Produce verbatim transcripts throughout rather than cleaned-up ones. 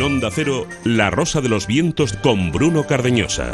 Onda Cero, La Rosa de los Vientos con Bruno Cardeñosa.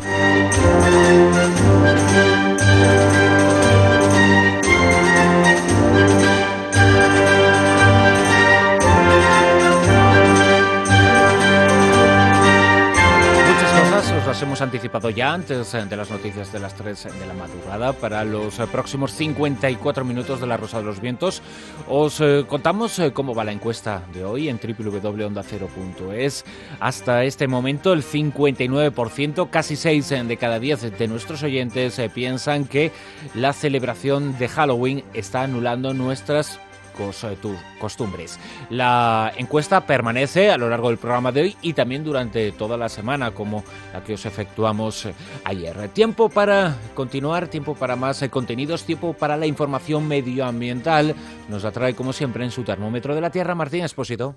Las hemos anticipado ya antes de las noticias de las tres de la madrugada. Para los próximos cincuenta y cuatro minutos de La Rosa de los Vientos os eh, contamos eh, cómo va la encuesta de hoy en doble u doble u doble u punto onda cero punto es. Hasta este momento el cincuenta y nueve por ciento, casi seis de cada diez de nuestros oyentes eh, piensan que la celebración de Halloween está anulando nuestras costumbres. La encuesta permanece a lo largo del programa de hoy y también durante toda la semana, como la que os efectuamos ayer. Tiempo para continuar, tiempo para más contenidos, tiempo para la información medioambiental. Nos la trae, como siempre, en su termómetro de la Tierra, Martín Expósito.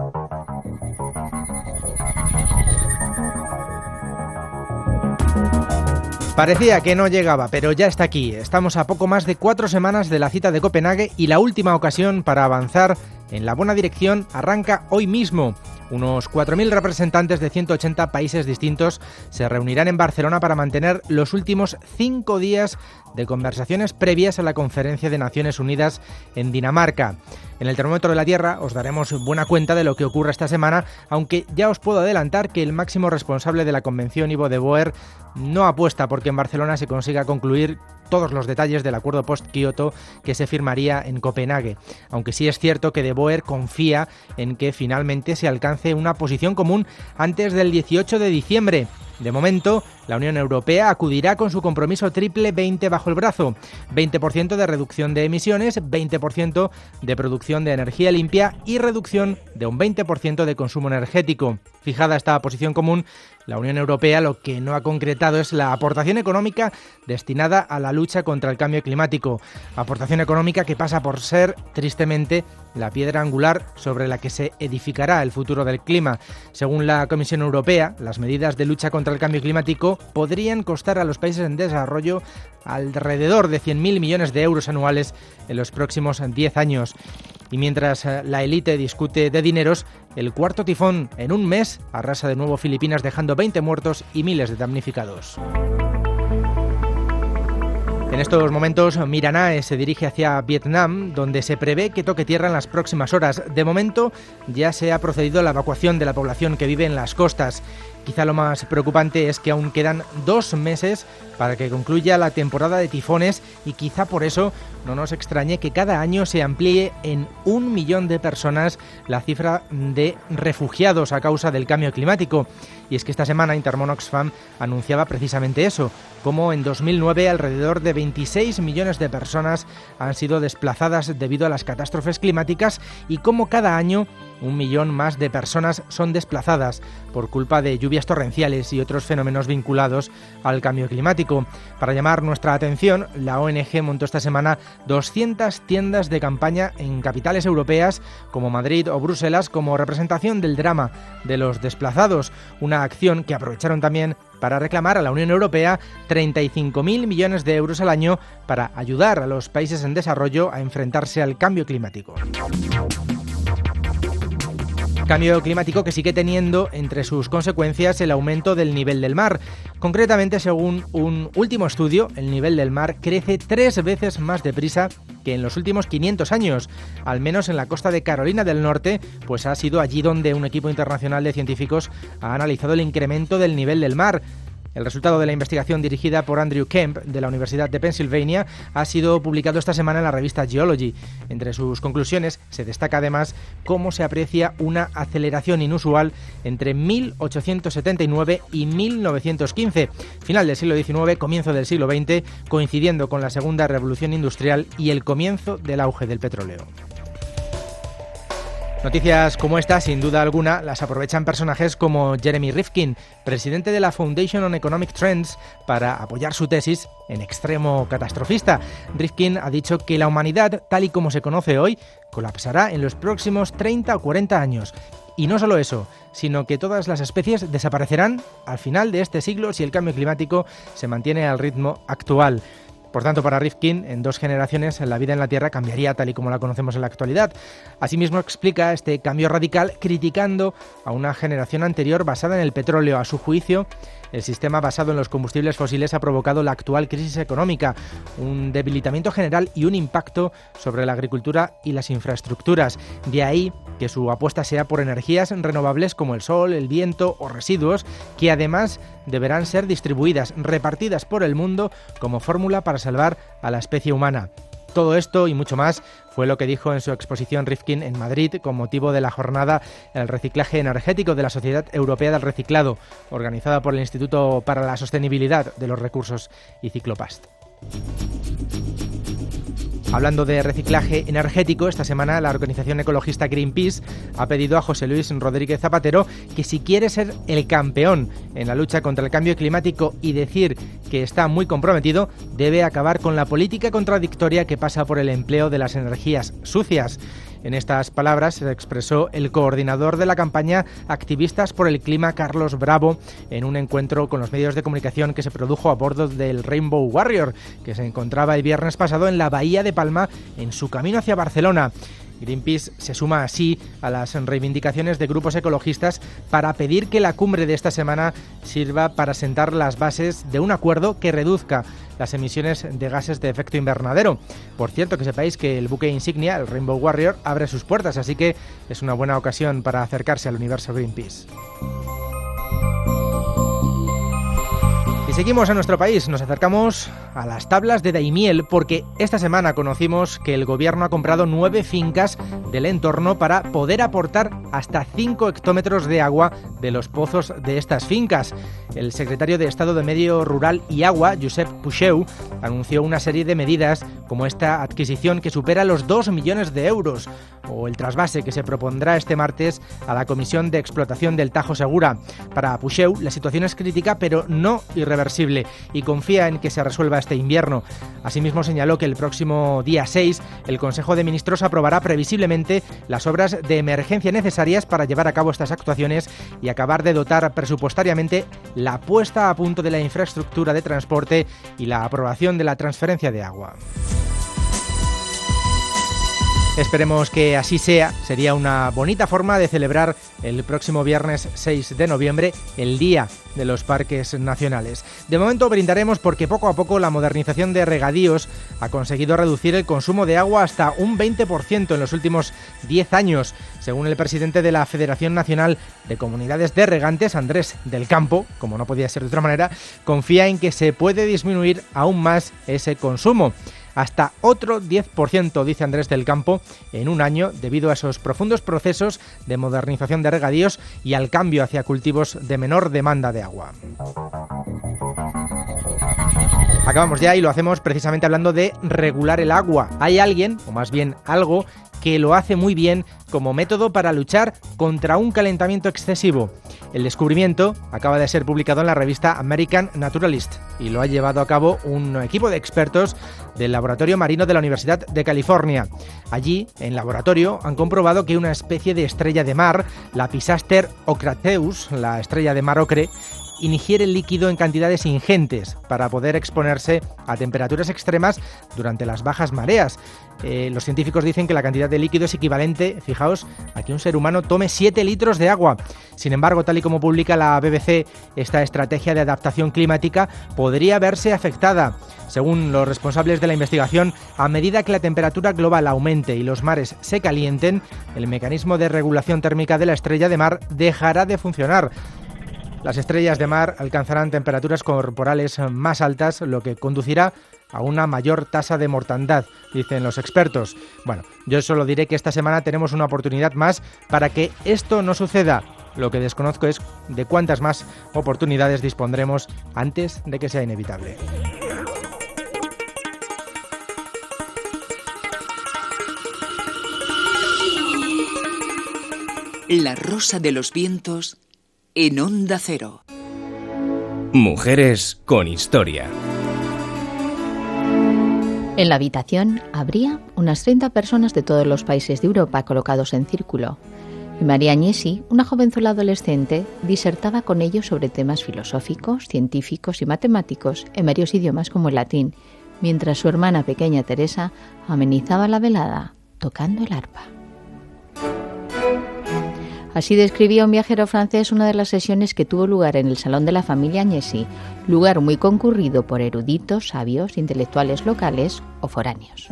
Parecía que no llegaba, pero ya está aquí. Estamos a poco más de cuatro semanas de la cita de Copenhague y la última ocasión para avanzar en la buena dirección arranca hoy mismo. Unos cuatro mil representantes de ciento ochenta países distintos se reunirán en Barcelona para mantener los últimos cinco días de conversaciones previas a la Conferencia de Naciones Unidas en Dinamarca. En el termómetro de la Tierra os daremos buena cuenta de lo que ocurre esta semana, aunque ya os puedo adelantar que el máximo responsable de la convención, Ivo de Boer, no apuesta porque en Barcelona se consiga concluir todos los detalles del acuerdo post-Kioto que se firmaría en Copenhague, aunque sí es cierto que de Boer confía en que finalmente se alcance una posición común antes del dieciocho de diciembre. De momento, la Unión Europea acudirá con su compromiso triple veinte bajo el brazo: veinte por ciento de reducción de emisiones, veinte por ciento de producción de energía limpia y reducción de un veinte por ciento de consumo energético. Fijada esta posición común, la Unión Europea lo que no ha concretado es la aportación económica destinada a la lucha contra el cambio climático. Aportación económica que pasa por ser, tristemente, la piedra angular sobre la que se edificará el futuro del clima. Según la Comisión Europea, las medidas de lucha contra el cambio climático podrían costar a los países en desarrollo alrededor de cien mil millones de euros anuales en los próximos diez años. Y mientras la élite discute de dineros, el cuarto tifón en un mes arrasa de nuevo Filipinas, dejando veinte muertos y miles de damnificados. En estos momentos, Miranae se dirige hacia Vietnam, donde se prevé que toque tierra en las próximas horas. De momento, ya se ha procedido a la evacuación de la población que vive en las costas. Quizá lo más preocupante es que aún quedan dos meses para que concluya la temporada de tifones y quizá por eso no nos extrañe que cada año se amplíe en un millón de personas la cifra de refugiados a causa del cambio climático. Y es que esta semana Intermón Oxfam anunciaba precisamente eso, como en dos mil nueve alrededor de veintiséis millones de personas han sido desplazadas debido a las catástrofes climáticas y como cada año un millón más de personas son desplazadas por culpa de lluvias torrenciales y otros fenómenos vinculados al cambio climático. Para llamar nuestra atención, la O N G montó esta semana doscientas tiendas de campaña en capitales europeas como Madrid o Bruselas como representación del drama de los desplazados, una acción que aprovecharon también para reclamar a la Unión Europea treinta y cinco mil millones de euros al año para ayudar a los países en desarrollo a enfrentarse al cambio climático. Cambio climático que sigue teniendo entre sus consecuencias el aumento del nivel del mar. Concretamente, según un último estudio, el nivel del mar crece tres veces más deprisa que en los últimos quinientos años, al menos en la costa de Carolina del Norte, pues ha sido allí donde un equipo internacional de científicos ha analizado el incremento del nivel del mar. El resultado de la investigación dirigida por Andrew Kemp de la Universidad de Pennsylvania ha sido publicado esta semana en la revista Geology. Entre sus conclusiones se destaca además cómo se aprecia una aceleración inusual entre mil ochocientos setenta y nueve y mil novecientos quince, final del siglo diecinueve, comienzo del siglo veinte, coincidiendo con la segunda revolución industrial y el comienzo del auge del petróleo. Noticias como esta, sin duda alguna, las aprovechan personajes como Jeremy Rifkin, presidente de la Foundation on Economic Trends, para apoyar su tesis en extremo catastrofista. Rifkin ha dicho que la humanidad, tal y como se conoce hoy, colapsará en los próximos treinta o cuarenta años. Y no solo eso, sino que todas las especies desaparecerán al final de este siglo si el cambio climático se mantiene al ritmo actual. Por tanto, para Rifkin, en dos generaciones la vida en la Tierra cambiaría tal y como la conocemos en la actualidad. Asimismo, explica este cambio radical criticando a una generación anterior basada en el petróleo. A su juicio, el sistema basado en los combustibles fósiles ha provocado la actual crisis económica, un debilitamiento general y un impacto sobre la agricultura y las infraestructuras. De ahí que su apuesta sea por energías renovables como el sol, el viento o residuos, que además deberán ser distribuidas, repartidas por el mundo como fórmula para salvar a la especie humana. Todo esto y mucho más fue lo que dijo en su exposición Rifkin en Madrid con motivo de la jornada El reciclaje energético de la Sociedad Europea del Reciclado, organizada por el Instituto para la Sostenibilidad de los Recursos y Ciclopast. Hablando de reciclaje energético, esta semana la organización ecologista Greenpeace ha pedido a José Luis Rodríguez Zapatero que si quiere ser el campeón en la lucha contra el cambio climático y decir que está muy comprometido, debe acabar con la política contradictoria que pasa por el empleo de las energías sucias. En estas palabras se expresó el coordinador de la campaña Activistas por el Clima, Carlos Bravo, en un encuentro con los medios de comunicación que se produjo a bordo del Rainbow Warrior, que se encontraba el viernes pasado en la Bahía de Palma en su camino hacia Barcelona. Greenpeace se suma así a las reivindicaciones de grupos ecologistas para pedir que la cumbre de esta semana sirva para sentar las bases de un acuerdo que reduzca las emisiones de gases de efecto invernadero. Por cierto, que sepáis que el buque insignia, el Rainbow Warrior, abre sus puertas, así que es una buena ocasión para acercarse al universo Greenpeace. Y seguimos a nuestro país, nos acercamos a las tablas de Daimiel porque esta semana conocimos que el gobierno ha comprado nueve fincas del entorno para poder aportar hasta cinco hectómetros de agua de los pozos de estas fincas. El secretario de Estado de Medio Rural y Agua, Josep Puigdemont, anunció una serie de medidas como esta adquisición que supera los dos millones de euros o el trasvase que se propondrá este martes a la Comisión de Explotación del Tajo Segura. Para Puigdemont, la situación es crítica pero no irreversible y confía en que se resuelva este invierno. Asimismo, señaló que el próximo día seis el Consejo de Ministros aprobará previsiblemente las obras de emergencia necesarias para llevar a cabo estas actuaciones y acabar de dotar presupuestariamente la puesta a punto de la infraestructura de transporte y la aprobación de la transferencia de agua. Esperemos que así sea. Sería una bonita forma de celebrar el próximo viernes seis de noviembre, el Día de los Parques Nacionales. De momento brindaremos porque poco a poco la modernización de regadíos ha conseguido reducir el consumo de agua hasta un veinte por ciento en los últimos diez años. Según el presidente de la Federación Nacional de Comunidades de Regantes, Andrés del Campo, como no podía ser de otra manera, confía en que se puede disminuir aún más ese consumo. Hasta otro diez por ciento, dice Andrés del Campo, en un año debido a esos profundos procesos de modernización de regadíos y al cambio hacia cultivos de menor demanda de agua. Acabamos ya y lo hacemos precisamente hablando de regular el agua. Hay alguien, o más bien algo, que lo hace muy bien como método para luchar contra un calentamiento excesivo. El descubrimiento acaba de ser publicado en la revista American Naturalist y lo ha llevado a cabo un equipo de expertos del Laboratorio Marino de la Universidad de California. Allí, en laboratorio, han comprobado que una especie de estrella de mar, la Pisaster ocrateus, la estrella de mar ocre, ingiere el líquido en cantidades ingentes para poder exponerse a temperaturas extremas durante las bajas mareas. Eh, los científicos dicen que la cantidad de líquido es equivalente, fijaos, a que un ser humano tome siete litros de agua. Sin embargo, tal y como publica la B B C, esta estrategia de adaptación climática podría verse afectada. Según los responsables de la investigación, a medida que la temperatura global aumente y los mares se calienten, el mecanismo de regulación térmica de la estrella de mar dejará de funcionar. Las estrellas de mar alcanzarán temperaturas corporales más altas, lo que conducirá a una mayor tasa de mortandad, dicen los expertos. Bueno, yo solo diré que esta semana tenemos una oportunidad más para que esto no suceda. Lo que desconozco es de cuántas más oportunidades dispondremos antes de que sea inevitable. La Rosa de los Vientos en Onda Cero. Mujeres con historia. En la habitación habría unas treinta personas de todos los países de Europa colocados en círculo. Y María Agnesi, una jovenzuela adolescente, disertaba con ellos sobre temas filosóficos, científicos y matemáticos en varios idiomas como el latín, mientras su hermana pequeña Teresa amenizaba la velada tocando el arpa. Así describía un viajero francés una de las sesiones que tuvo lugar en el salón de la familia Agnesi, lugar muy concurrido por eruditos, sabios, intelectuales locales o foráneos.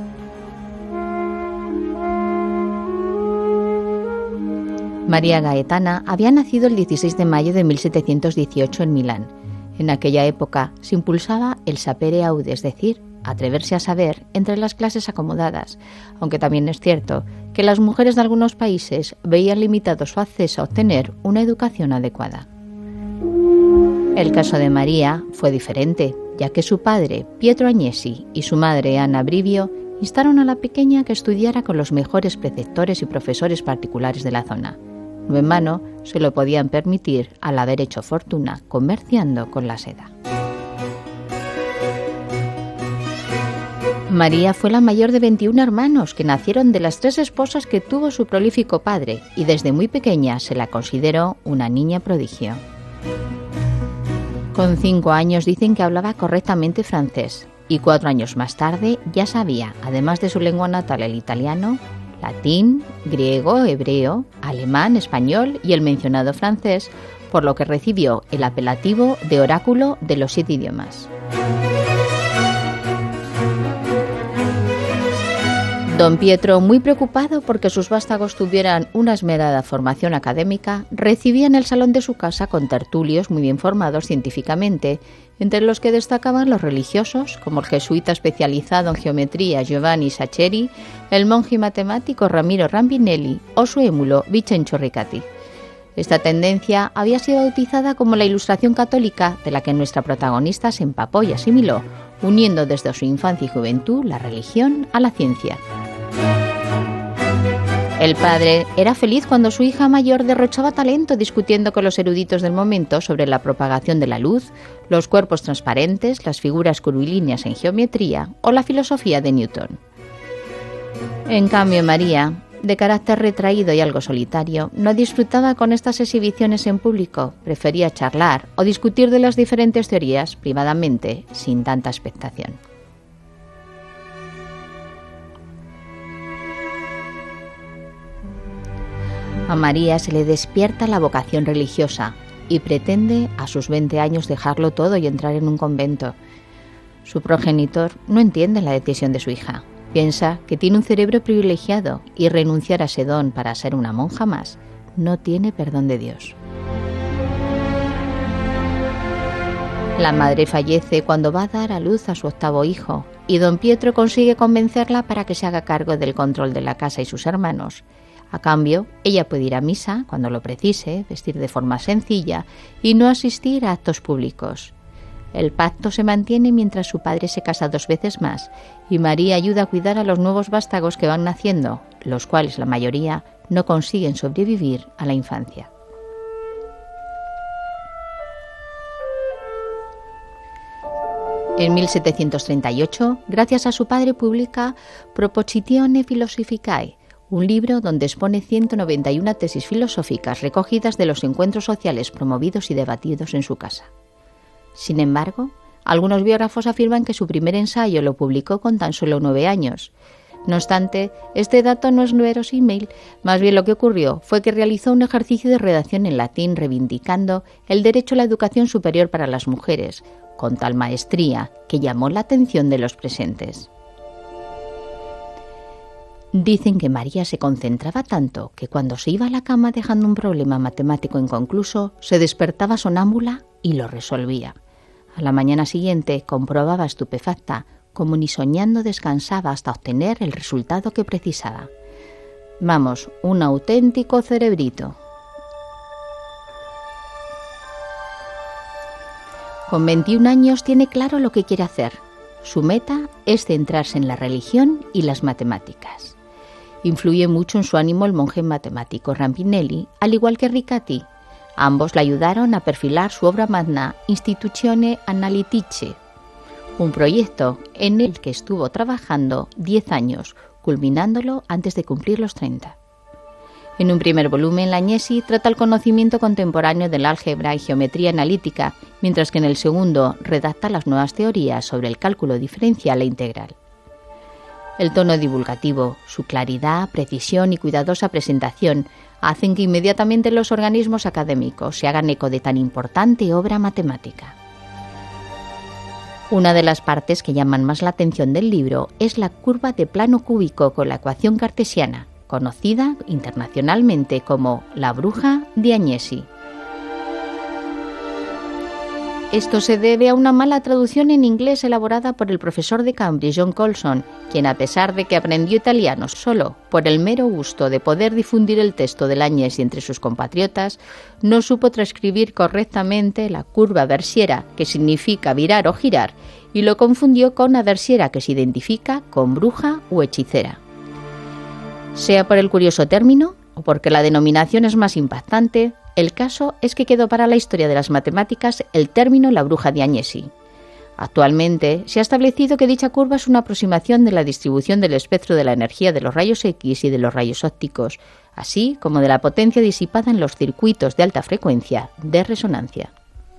María Gaetana había nacido el dieciséis de mayo de mil setecientos dieciocho en Milán. En aquella época se impulsaba el sapere aude, es decir, atreverse a saber entre las clases acomodadas, aunque también es cierto que las mujeres de algunos países veían limitado su acceso a obtener una educación adecuada. El caso de María fue diferente, ya que su padre, Pietro Agnesi, y su madre, Anna Brivio, instaron a la pequeña que estudiara con los mejores preceptores y profesores particulares de la zona. No en vano se lo podían permitir al haber hecho fortuna comerciando con la seda. María fue la mayor de veintiún hermanos que nacieron de las tres esposas que tuvo su prolífico padre y desde muy pequeña se la consideró una niña prodigio. Con cinco años dicen que hablaba correctamente francés y cuatro años más tarde ya sabía, además de su lengua natal el italiano, latín, griego, hebreo, alemán, español y el mencionado francés, por lo que recibió el apelativo de oráculo de los siete idiomas. Don Pietro, muy preocupado porque sus vástagos tuvieran una esmerada formación académica, recibía en el salón de su casa con tertulios muy bien formados científicamente, entre los que destacaban los religiosos, como el jesuita especializado en geometría Giovanni Saccheri, el monje y matemático Ramiro Rambinelli o su émulo Vincenzo Riccati. Esta tendencia había sido bautizada como la Ilustración católica, de la que nuestra protagonista se empapó y asimiló, uniendo desde su infancia y juventud la religión a la ciencia. El padre era feliz cuando su hija mayor derrochaba talento discutiendo con los eruditos del momento sobre la propagación de la luz, los cuerpos transparentes, las figuras curvilíneas en geometría o la filosofía de Newton. En cambio, María, de carácter retraído y algo solitario, no disfrutaba con estas exhibiciones en público, prefería charlar o discutir de las diferentes teorías privadamente, sin tanta expectación. A María se le despierta la vocación religiosa y pretende a sus veinte años dejarlo todo y entrar en un convento. Su progenitor no entiende la decisión de su hija. Piensa que tiene un cerebro privilegiado y renunciar a ese don para ser una monja más no tiene perdón de Dios. La madre fallece cuando va a dar a luz a su octavo hijo y don Pietro consigue convencerla para que se haga cargo del control de la casa y sus hermanos. A cambio, ella puede ir a misa cuando lo precise, vestir de forma sencilla y no asistir a actos públicos. El pacto se mantiene mientras su padre se casa dos veces más y María ayuda a cuidar a los nuevos vástagos que van naciendo, los cuales la mayoría no consiguen sobrevivir a la infancia. En mil setecientos treinta y ocho, gracias a su padre, publica Propositione Philosophicae, un libro donde expone ciento noventa y una tesis filosóficas recogidas de los encuentros sociales promovidos y debatidos en su casa. Sin embargo, algunos biógrafos afirman que su primer ensayo lo publicó con tan solo nueve años. No obstante, este dato no es verosímil, más bien lo que ocurrió fue que realizó un ejercicio de redacción en latín reivindicando el derecho a la educación superior para las mujeres, con tal maestría que llamó la atención de los presentes. Dicen que María se concentraba tanto que cuando se iba a la cama dejando un problema matemático inconcluso, se despertaba sonámbula y lo resolvía. A la mañana siguiente comprobaba estupefacta como ni soñando descansaba hasta obtener el resultado que precisaba. Vamos, un auténtico cerebrito. Con veintiún años tiene claro lo que quiere hacer. Su meta es centrarse en la religión y las matemáticas. Influye mucho en su ánimo el monje matemático Rambinelli, al igual que Riccati. Ambos le ayudaron a perfilar su obra magna Institutione Analyticae, un proyecto en el que estuvo trabajando diez años, culminándolo antes de cumplir los treinta. En un primer volumen, la Agnesi trata el conocimiento contemporáneo del álgebra y geometría analítica, mientras que en el segundo redacta las nuevas teorías sobre el cálculo diferencial e integral. El tono divulgativo, su claridad, precisión y cuidadosa presentación hacen que inmediatamente los organismos académicos se hagan eco de tan importante obra matemática. Una de las partes que llaman más la atención del libro es la curva de plano cúbico con la ecuación cartesiana, conocida internacionalmente como la bruja de Agnesi. Esto se debe a una mala traducción en inglés elaborada por el profesor de Cambridge, John Colson, quien, a pesar de que aprendió italiano solo por el mero gusto de poder difundir el texto de la Agnesi entre sus compatriotas, no supo transcribir correctamente la curva versiera, que significa virar o girar, y lo confundió con aversiera, que se identifica con bruja o hechicera. Sea por el curioso término o porque la denominación es más impactante, el caso es que quedó para la historia de las matemáticas el término la bruja de Agnesi. Actualmente se ha establecido que dicha curva es una aproximación de la distribución del espectro de la energía de los rayos X y de los rayos ópticos, así como de la potencia disipada en los circuitos de alta frecuencia de resonancia.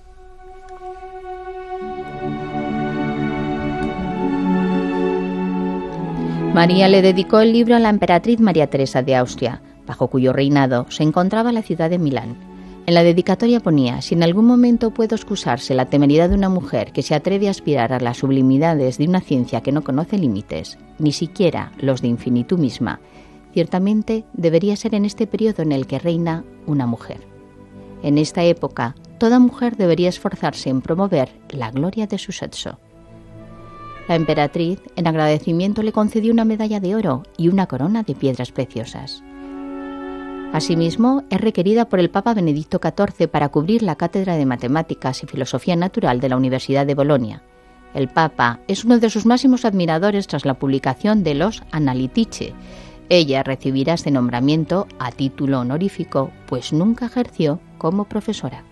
María le dedicó el libro a la emperatriz María Teresa de Austria, bajo cuyo reinado se encontraba la ciudad de Milán. En la dedicatoria ponía: si en algún momento puede excusarse la temeridad de una mujer que se atreve a aspirar a las sublimidades de una ciencia que no conoce límites, ni siquiera los de infinitud misma, ciertamente debería ser en este periodo en el que reina una mujer. En esta época, toda mujer debería esforzarse en promover la gloria de su sexo. La emperatriz, en agradecimiento, le concedió una medalla de oro y una corona de piedras preciosas. Asimismo, es requerida por el Papa Benedicto catorce para cubrir la cátedra de Matemáticas y Filosofía Natural de la Universidad de Bolonia. El Papa es uno de sus máximos admiradores tras la publicación de los Analitiche. Ella recibirá este nombramiento a título honorífico, pues nunca ejerció como profesora.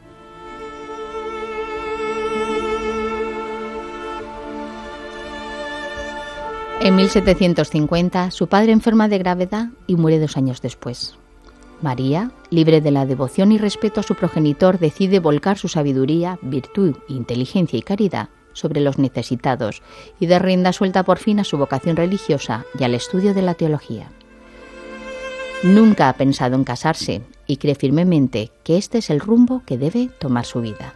En mil setecientos cincuenta, su padre enferma de gravedad y muere dos años después. María, libre de la devoción y respeto a su progenitor, decide volcar su sabiduría, virtud, inteligencia y caridad sobre los necesitados y dar rienda suelta por fin a su vocación religiosa y al estudio de la teología. Nunca ha pensado en casarse y cree firmemente que este es el rumbo que debe tomar su vida.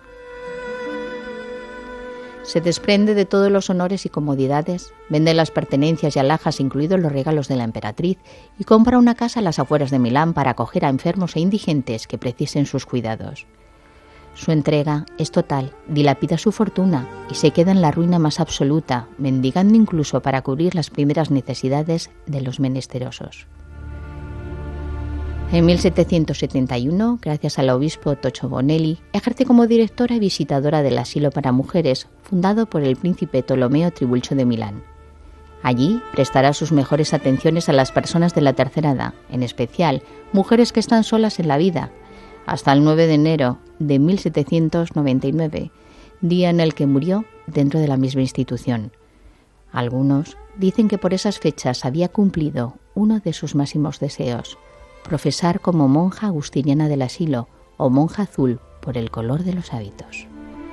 Se desprende de todos los honores y comodidades, vende las pertenencias y alhajas, incluidos los regalos de la emperatriz, y compra una casa a las afueras de Milán para acoger a enfermos e indigentes que precisen sus cuidados. Su entrega es total, dilapida su fortuna y se queda en la ruina más absoluta, mendigando incluso para cubrir las primeras necesidades de los menesterosos. En mil setecientos setenta y uno, gracias al obispo Tocco Bonelli, ejerce como directora y visitadora del asilo para mujeres, fundado por el príncipe Tolomeo Tribulcio de Milán. Allí prestará sus mejores atenciones a las personas de la tercera edad, en especial mujeres que están solas en la vida, hasta el nueve de enero de mil setecientos noventa y nueve, día en el que murió dentro de la misma institución. Algunos dicen que por esas fechas había cumplido uno de sus máximos deseos: profesar como monja agustiniana del asilo o monja azul por el color de los hábitos.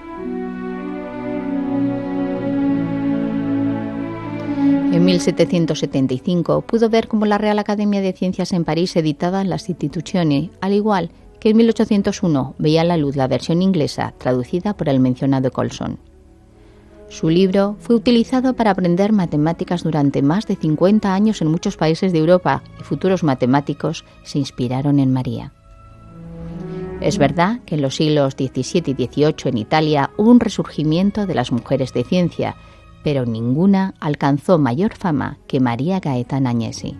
En mil setecientos setenta y cinco pudo ver cómo la Real Academia de Ciencias en París editaba las Instituzioni, al igual que en mil ochocientos uno veía a la luz la versión inglesa traducida por el mencionado Colson. Su libro fue utilizado para aprender matemáticas durante más de cincuenta años en muchos países de Europa y futuros matemáticos se inspiraron en María. Es verdad que en los siglos diecisiete y dieciocho en Italia hubo un resurgimiento de las mujeres de ciencia, pero ninguna alcanzó mayor fama que María Gaetana Agnesi.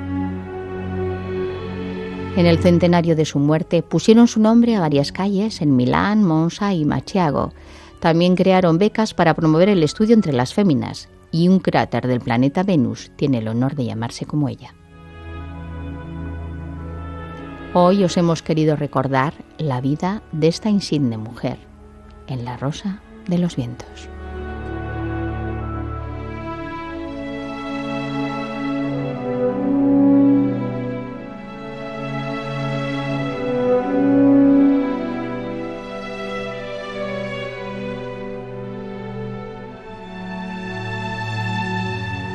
En el centenario de su muerte pusieron su nombre a varias calles en Milán, Monza y Machiago. También crearon becas para promover el estudio entre las féminas, y un cráter del planeta Venus tiene el honor de llamarse como ella. Hoy os hemos querido recordar la vida de esta insigne mujer en La Rosa de los Vientos.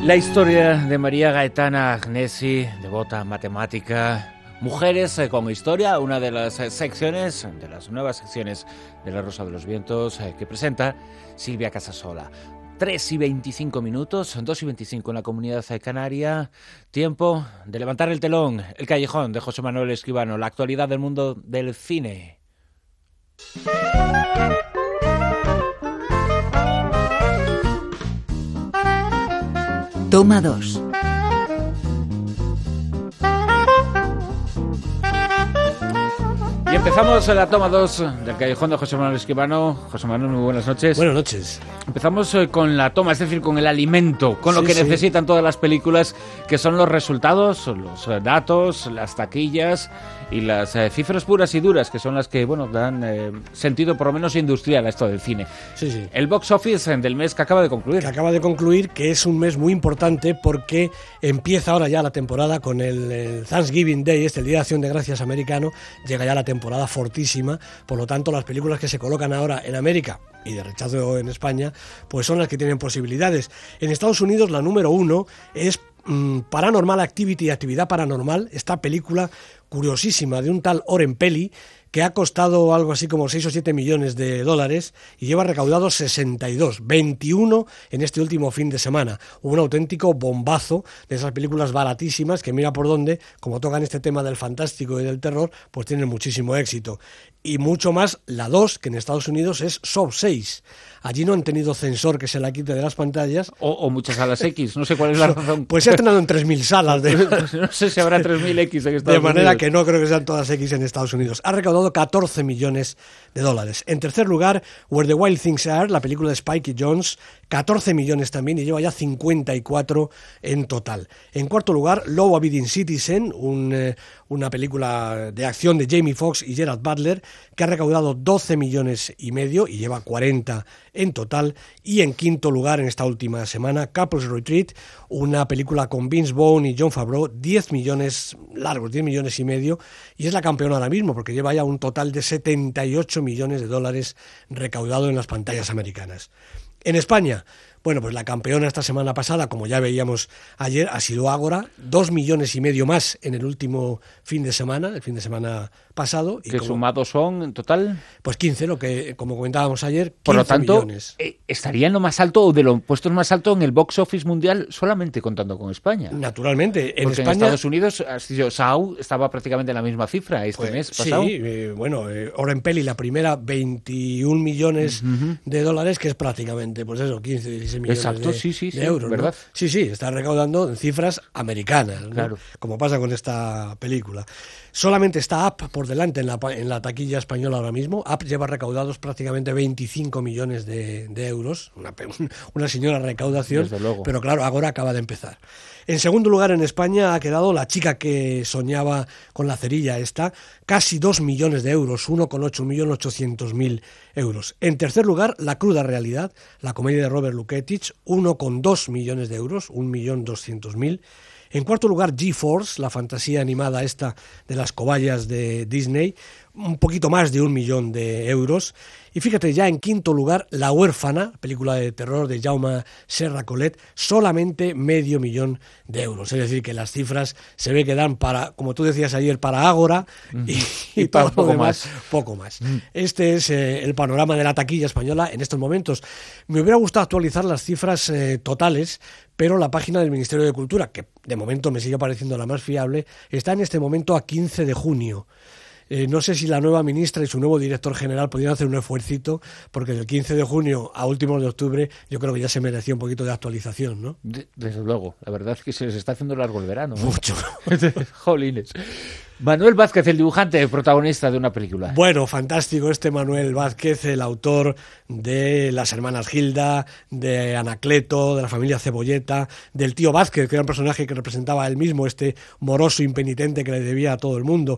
La historia de María Gaetana Agnesi, devota matemática, mujeres con historia, una de las secciones, de las nuevas secciones de La Rosa de los Vientos que presenta Silvia Casasola. tres y veinticinco minutos, dos y veinticinco en la Comunidad Canaria. Tiempo de levantar el telón, el callejón de José Manuel Escribano, la actualidad del mundo del cine. Toma dos. Y empezamos la toma dos del callejón de José Manuel Escribano. José Manuel, muy buenas noches. Buenas noches. Empezamos con la toma, es decir, con el alimento, con lo Sí, que sí. necesitan todas las películas, que son los resultados, los eh, datos, las taquillas y las eh, cifras puras y duras, que son las que, bueno, dan eh, sentido por lo menos industrial a esto del cine. Sí, sí. El box office del mes que acaba de concluir. Que acaba de concluir, que es un mes muy importante porque empieza ahora ya la temporada con el, el Thanksgiving Day, este el Día de Acción de Gracias americano, llega ya la temporada fortísima, por lo tanto las películas que se colocan ahora en América y de rechazo en España, pues son las que tienen posibilidades. En Estados Unidos la número uno es mmm, Paranormal Activity, Actividad Paranormal, esta película curiosísima de un tal Oren Peli, que ha costado algo así como seis o siete millones de dólares y lleva recaudado sesenta y dos, veintiuno en este último fin de semana. Un auténtico bombazo de esas películas baratísimas que mira por dónde, como tocan este tema del fantástico y del terror, pues tienen muchísimo éxito. Y mucho más la dos, que en Estados Unidos es Saw seis. Allí no han tenido censor que se la quite de las pantallas. O, o muchas salas X, no sé cuál es la razón. Pues se ha estrenado en tres mil salas. De, no sé si habrá tres mil X en Estados de manera Unidos. que no creo que sean todas X en Estados Unidos. Ha recaudado catorce millones de dólares. En tercer lugar, Where the Wild Things Are, la película de Spike Jonze, catorce millones también y lleva ya cincuenta y cuatro en total. En cuarto lugar, Law Abiding Citizen, un, eh, una película de acción de Jamie Foxx y Gerard Butler, que ha recaudado doce millones y medio y lleva cuarenta en total. Y en quinto lugar, en esta última semana, Couples Retreat, una película con Vince Vaughn y Jon Favreau, diez millones largos, diez millones y medio, y es la campeona ahora mismo, porque lleva ya un total de setenta y ocho millones de dólares recaudado en las pantallas americanas. En España, bueno, pues la campeona esta semana pasada, como ya veíamos ayer, ha sido Ágora, dos millones y medio más en el último fin de semana, el fin de semana pasado. Y ¿Qué como, sumados son en total? Pues quince, lo que, como comentábamos ayer, quince Por lo tanto, millones. eh, estaría en lo más alto o de los puestos más altos en el box office mundial solamente contando con España. Naturalmente, en Porque España... en Estados Unidos, has dicho, Saw estaba prácticamente en la misma cifra este Pues, mes pasado. sí, eh, bueno, eh, Oren Peli, la primera, veintiún millones Uh-huh. de dólares, que es prácticamente, pues eso, quince, dieciséis millones Exacto, de, sí, sí, sí, de euros, ¿no? ¿verdad? Sí, sí, está recaudando en cifras americanas, ¿no? Claro. Como pasa con esta película. Solamente está Up por delante en la, en la taquilla española ahora mismo. Up lleva recaudados prácticamente veinticinco millones de, de euros, una, una señora recaudación, Desde luego. pero claro, ahora acaba de empezar. En segundo lugar, en España ha quedado La chica que soñaba con la cerilla esta, casi dos millones de euros, uno coma ocho, un millón ochocientos mil euros. En tercer lugar, La cruda realidad, la comedia de Robert Luketich, uno coma dos millones de euros, un millón doscientos mil. En cuarto lugar, G-Force, la fantasía animada esta de las cobayas de Disney, un poquito más de un millón de euros. Y fíjate, ya en quinto lugar, La huérfana, película de terror de Jaume Serra Collet, solamente medio millón de euros. Es decir, que las cifras se ve que dan para, como tú decías ayer, para Ágora y, y, Y para todo poco lo demás, más. poco más. Este es eh, el panorama de la taquilla española en estos momentos. Me hubiera gustado actualizar las cifras eh, totales, pero la página del Ministerio de Cultura, que de momento me sigue pareciendo la más fiable, está en este momento a quince de junio. Eh, no sé si la nueva ministra y su nuevo director general podrían hacer un esfuercito, porque del quince de junio a últimos de octubre yo creo que ya se merecía un poquito de actualización, ¿no? De- desde luego, la verdad es que se les está haciendo largo el verano, ¿no? Mucho. Jolines. Manuel Vázquez, el dibujante, protagonista de una película. Bueno, fantástico este Manuel Vázquez, el autor de Las hermanas Gilda, de Anacleto, de la familia Cebolleta, del tío Vázquez, que era un personaje que representaba a él mismo, este moroso impenitente que le debía a todo el mundo,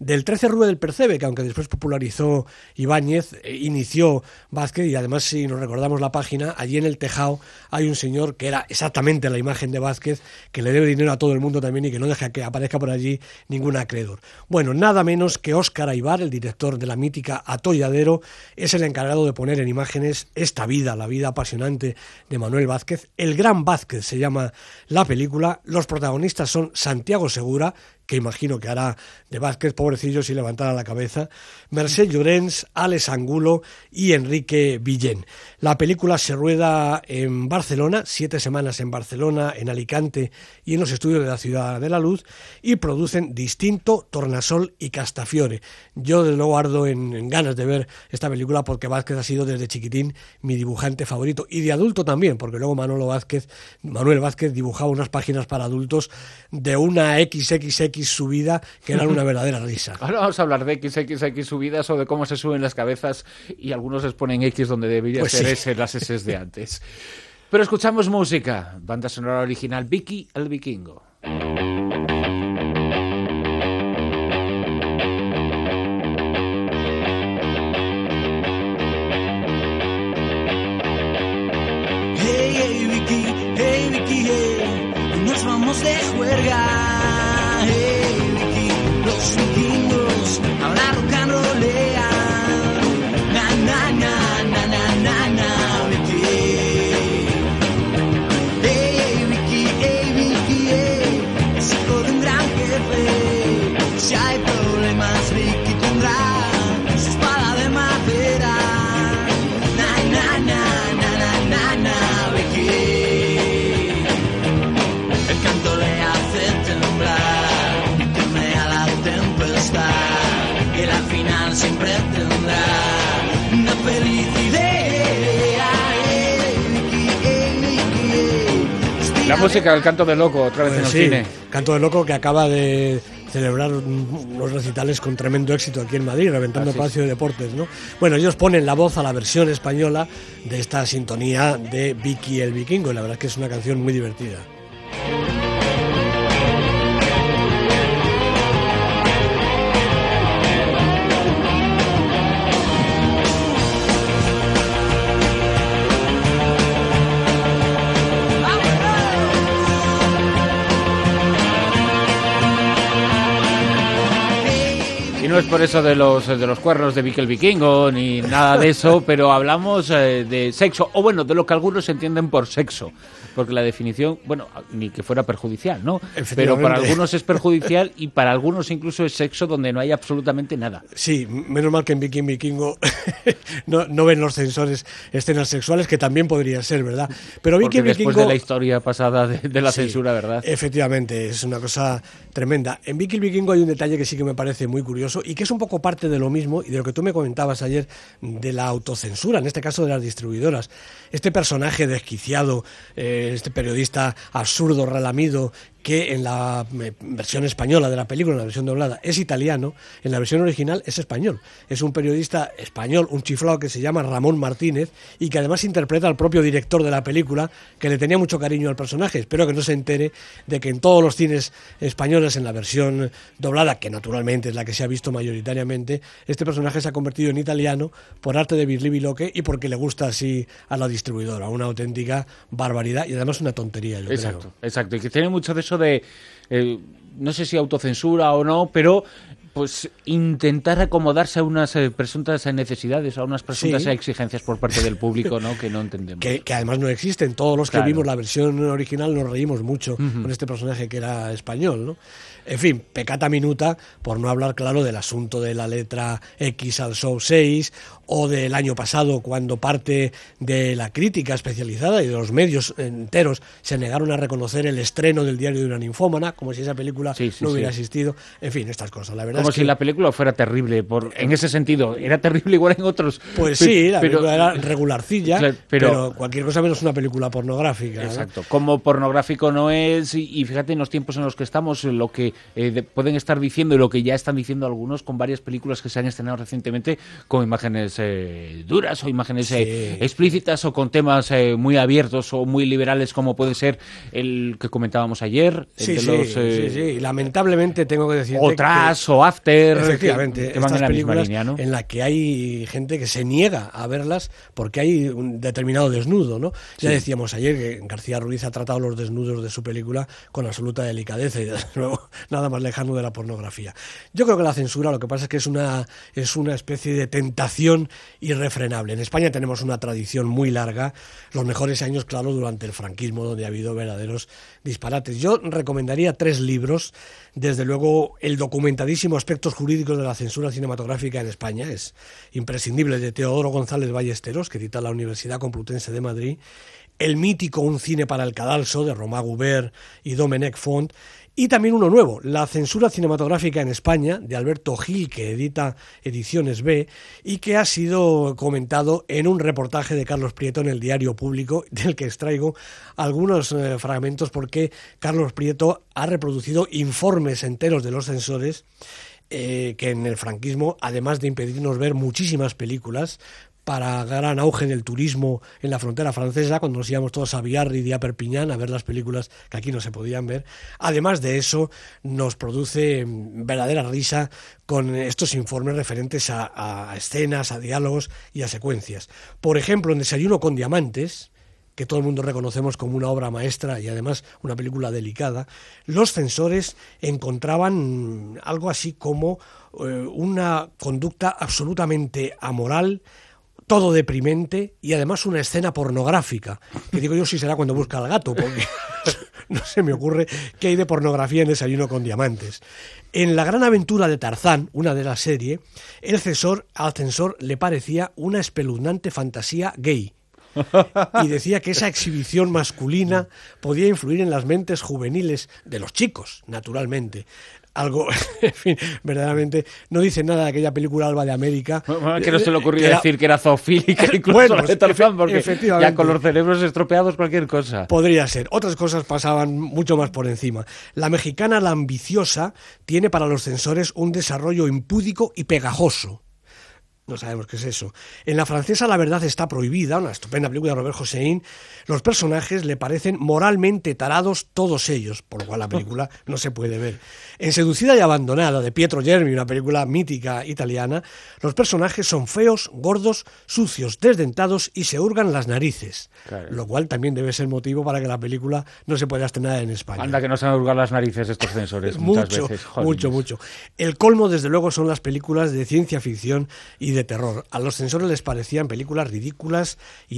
del trece Rue del Percebe, que aunque después popularizó Ibáñez, eh, inició Vázquez, y además si nos recordamos la página, allí en el tejado hay un señor que era exactamente la imagen de Vázquez, que le debe dinero a todo el mundo también y que no deja que aparezca por allí ningún acreedor. Bueno, nada menos que Óscar Aybar, el director de la mítica Atolladero, es el encargado de poner en imágenes esta vida, la vida apasionante de Manuel Vázquez. El Gran Vázquez se llama la película. Los protagonistas son Santiago Segura, que imagino que hará de Vázquez, pobrecillo, si levantara la cabeza, Mercè Llorens, Alex Angulo y Enrique Villén. La película se rueda en Barcelona, siete semanas en Barcelona, en Alicante y en los estudios de la Ciudad de la Luz, y producen Distinto, Tornasol y Castafiore. Yo desde luego ardo en, en ganas de ver esta película porque Vázquez ha sido desde chiquitín mi dibujante favorito, y de adulto también, porque luego Manolo Vázquez, Manuel Vázquez dibujaba unas páginas para adultos de una equis equis equis subida que eran una verdadera risa. Ahora vamos a hablar de equis equis equis subidas o de cómo se suben las cabezas, y algunos les ponen X donde debería pues ser sí. S, las S de antes. Pero escuchamos música, banda sonora original, Vicky el Vikingo. Hey, hey, Vicky, hey, Vicky, hey, nos vamos de juerga. Hey, Vicky, los vikingos ahora rock and rollean. Na, na, na, na, na, na, na, Vicky. Hey, hey, Vicky, hey, Vicky, hey, es hijo de un gran jefe. Si hay problemas, Vicky tendrá su espada de madera. Na, na, na, na, na, na, na, Vicky. El canto le hace temblar, teme a la tempestad, y al final siempre tendrá una felicidad. La música del Canto del Loco, otra vez Pues en el sí, cine. Canto del Loco, que acaba de celebrar unos recitales con tremendo éxito aquí en Madrid, reventando el Palacio de Deportes, ¿no? Bueno, ellos ponen la voz a la versión española de esta sintonía de Vicky el Vikingo, y la verdad es que es una canción muy divertida. Y no es por eso de los de los cuernos de Vicky el Vikingo ni nada de eso, pero hablamos eh, de sexo, o bueno, de lo que algunos entienden por sexo, porque la definición, bueno, ni que fuera perjudicial, ¿no? Pero para algunos es perjudicial y para algunos incluso es sexo donde no hay absolutamente nada. Sí, menos mal que en Vicky el Vikingo no, no ven los censores escenas sexuales, que también podría ser, ¿verdad? Pero Vicky el Vikingo, después de la historia pasada de, de la sí, censura, ¿verdad? Efectivamente, es una cosa tremenda. En Vicky el Vikingo hay un detalle que sí que me parece muy curioso y que es un poco parte de lo mismo y de lo que tú me comentabas ayer de la autocensura, en este caso de las distribuidoras. Este personaje desquiciado, eh, este periodista absurdo, relamido, que en la versión española de la película, en la versión doblada, es italiano, en la versión original es español. Es un periodista español, un chiflado que se llama Ramón Martínez y que además interpreta al propio director de la película, que le tenía mucho cariño al personaje. Espero que no se entere de que en todos los cines españoles, en la versión doblada, que naturalmente es la que se ha visto mayoritariamente, este personaje se ha convertido en italiano por arte de Birli Biloque y porque le gusta así a la distribuidora. Una auténtica barbaridad y además una tontería, yo exacto, creo. Exacto, y que tiene mucho de eso de, eh, no sé si autocensura o no, pero pues intentar acomodarse a unas eh, presuntas necesidades, a unas presuntas sí. exigencias por parte del público, ¿no? Que no entendemos. Que, que además no existen. Todos los que claro. vimos la versión original nos reímos mucho uh-huh. con este personaje que era español, ¿no? En fin, pecata minuta, por no hablar, claro, del asunto de la letra X al show seis, o del año pasado, cuando parte de la crítica especializada y de los medios enteros se negaron a reconocer el estreno del Diario de una ninfómana, como si esa película sí, sí, no hubiera sí. existido. En fin, estas cosas, la verdad Como es si que... la película fuera terrible, por, en ese sentido. Era terrible igual en otros. Pues sí, la pero, película era regularcilla, claro, pero, pero cualquier cosa menos una película pornográfica. Exacto. ¿no? Como pornográfico no es, y, y fíjate en los tiempos en los que estamos, lo que eh, de, pueden estar diciendo y lo que ya están diciendo algunos con varias películas que se han estrenado recientemente con imágenes eh, duras o imágenes Sí. eh, explícitas o con temas eh, muy abiertos o muy liberales, como puede ser el que comentábamos ayer, el Sí, de sí, los eh, sí, sí. Lamentablemente tengo que decir o tras o after, efectivamente, que, que van estas en la misma películas línea, ¿no? en la que hay gente que se niega a verlas porque hay un determinado desnudo, ¿no? Ya Sí. decíamos ayer que García Ruiz ha tratado los desnudos de su película con absoluta delicadeza y desde luego nada más lejano de la pornografía. Yo creo que la censura lo que pasa es que es una es una especie de tentación irrefrenable. En España tenemos una tradición muy larga, los mejores años, claro, durante el franquismo, donde ha habido verdaderos disparates. Yo recomendaría tres libros. Desde luego, el documentadísimo Aspectos jurídicos de la censura cinematográfica en España es imprescindible, de Teodoro González Ballesteros, que edita la Universidad Complutense de Madrid. El mítico Un cine para el cadalso, de Romain Gubert y Domenech Font. Y también uno nuevo, La censura cinematográfica en España, de Alberto Gil, que edita Ediciones B, y que ha sido comentado en un reportaje de Carlos Prieto en el Diario Público, del que extraigo algunos eh, fragmentos, porque Carlos Prieto ha reproducido informes enteros de los censores, eh, que en el franquismo, además de impedirnos ver muchísimas películas, para gran auge del turismo en la frontera francesa, cuando nos íbamos todos a Biarritz y a Perpiñán a ver las películas que aquí no se podían ver. Además de eso, nos produce verdadera risa con estos informes referentes a, a escenas, a diálogos y a secuencias. Por ejemplo, en Desayuno con Diamantes, que todo el mundo reconocemos como una obra maestra y además una película delicada, los censores encontraban algo así como eh, una conducta absolutamente amoral, todo deprimente y además una escena pornográfica, que digo yo si será cuando busca al gato, porque no se me ocurre qué hay de pornografía en Desayuno con Diamantes. En La gran aventura de Tarzán, una de la serie, el censor, al censor le parecía una espeluznante fantasía gay. Y decía que esa exhibición masculina podía influir en las mentes juveniles de los chicos, naturalmente. Algo, en fin, verdaderamente no dice nada de aquella película Alba de América. Bueno, que no se le ocurría que era, decir que era zoofílica, incluso bueno, la de Tarzán, porque efectivamente, ya con los cerebros estropeados cualquier cosa. Podría ser. Otras cosas pasaban mucho más por encima. La mexicana La ambiciosa tiene para los censores un desarrollo impúdico y pegajoso. No sabemos qué es eso. En la francesa La verdad está prohibida, una estupenda película de Robert Hossein, los personajes le parecen moralmente tarados todos ellos, por lo cual la película no se puede ver. En Seducida y abandonada, de Pietro Germi, una película mítica italiana, los personajes son feos, gordos, sucios, desdentados y se hurgan las narices, claro. Lo cual también debe ser motivo para que la película no se pueda estrenar en España. Anda que no se han hurgado las narices estos censores muchas mucho, veces. Jolines. Mucho, mucho. El colmo, desde luego, son las películas de ciencia ficción y de terror. A los censores les parecían películas ridículas,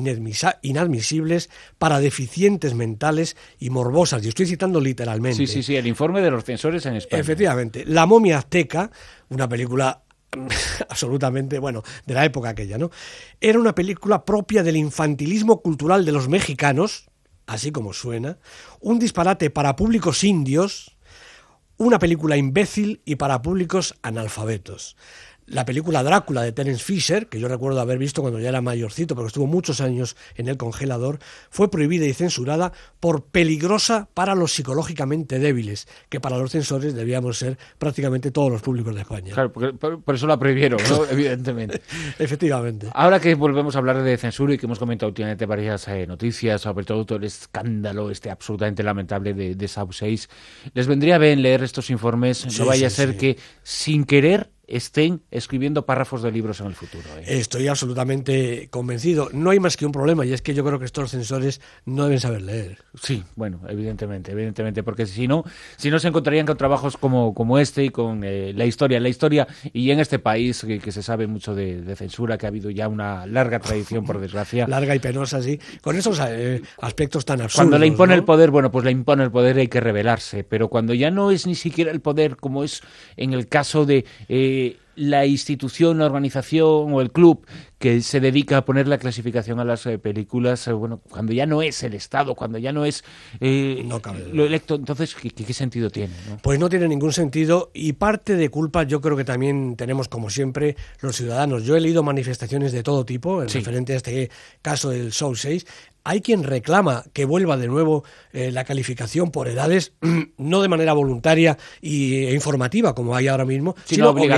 inadmisibles, para deficientes mentales y morbosas. Y estoy citando literalmente. Sí, sí, sí, el informe de los censores en España. Efectivamente. La momia azteca, una película absolutamente, bueno, de la época aquella, ¿no? Era una película propia del infantilismo cultural de los mexicanos, así como suena, un disparate para públicos indios, una película imbécil y para públicos analfabetos. La película Drácula de Terence Fisher, que yo recuerdo haber visto cuando ya era mayorcito, porque estuvo muchos años en el congelador, fue prohibida y censurada por peligrosa para los psicológicamente débiles, que para los censores debíamos ser prácticamente todos los públicos de España. Claro, porque, por, por eso la prohibieron, ¿no? Evidentemente. Efectivamente. Ahora que volvemos a hablar de censura y que hemos comentado últimamente varias eh, noticias, sobre todo todo el escándalo este absolutamente lamentable de, de S A U seis, les vendría bien leer estos informes, sí, no vaya sí, a ser sí. que sin querer estén escribiendo párrafos de libros en el futuro. ¿eh? Estoy absolutamente convencido. No hay más que un problema, y es que yo creo que estos censores no deben saber leer. Sí, bueno, evidentemente, evidentemente, porque si no, si no se encontrarían con trabajos como, como este y con eh, la historia, la historia, y en este país que, que se sabe mucho de, de censura, que ha habido ya una larga tradición, por desgracia. Larga y penosa, sí, con esos eh, aspectos tan absurdos. Cuando le impone ¿no? el poder, bueno, pues le impone el poder y hay que rebelarse, pero cuando ya no es ni siquiera el poder, como es en el caso de Eh, la institución, la organización o el club que se dedica a poner la clasificación a las eh, películas, eh, bueno, cuando ya no es el Estado, cuando ya no es eh, no cabe. lo electo, entonces, ¿qué, qué sentido tiene? ¿no? Pues no tiene ningún sentido, y parte de culpa yo creo que también tenemos, como siempre, los ciudadanos. Yo he leído manifestaciones de todo tipo, en sí. referente a este caso del S A U seis. Hay quien reclama que vuelva de nuevo eh, la calificación por edades, no de manera voluntaria y, e informativa, como hay ahora mismo, sino, sino obligatoria. obligatoria.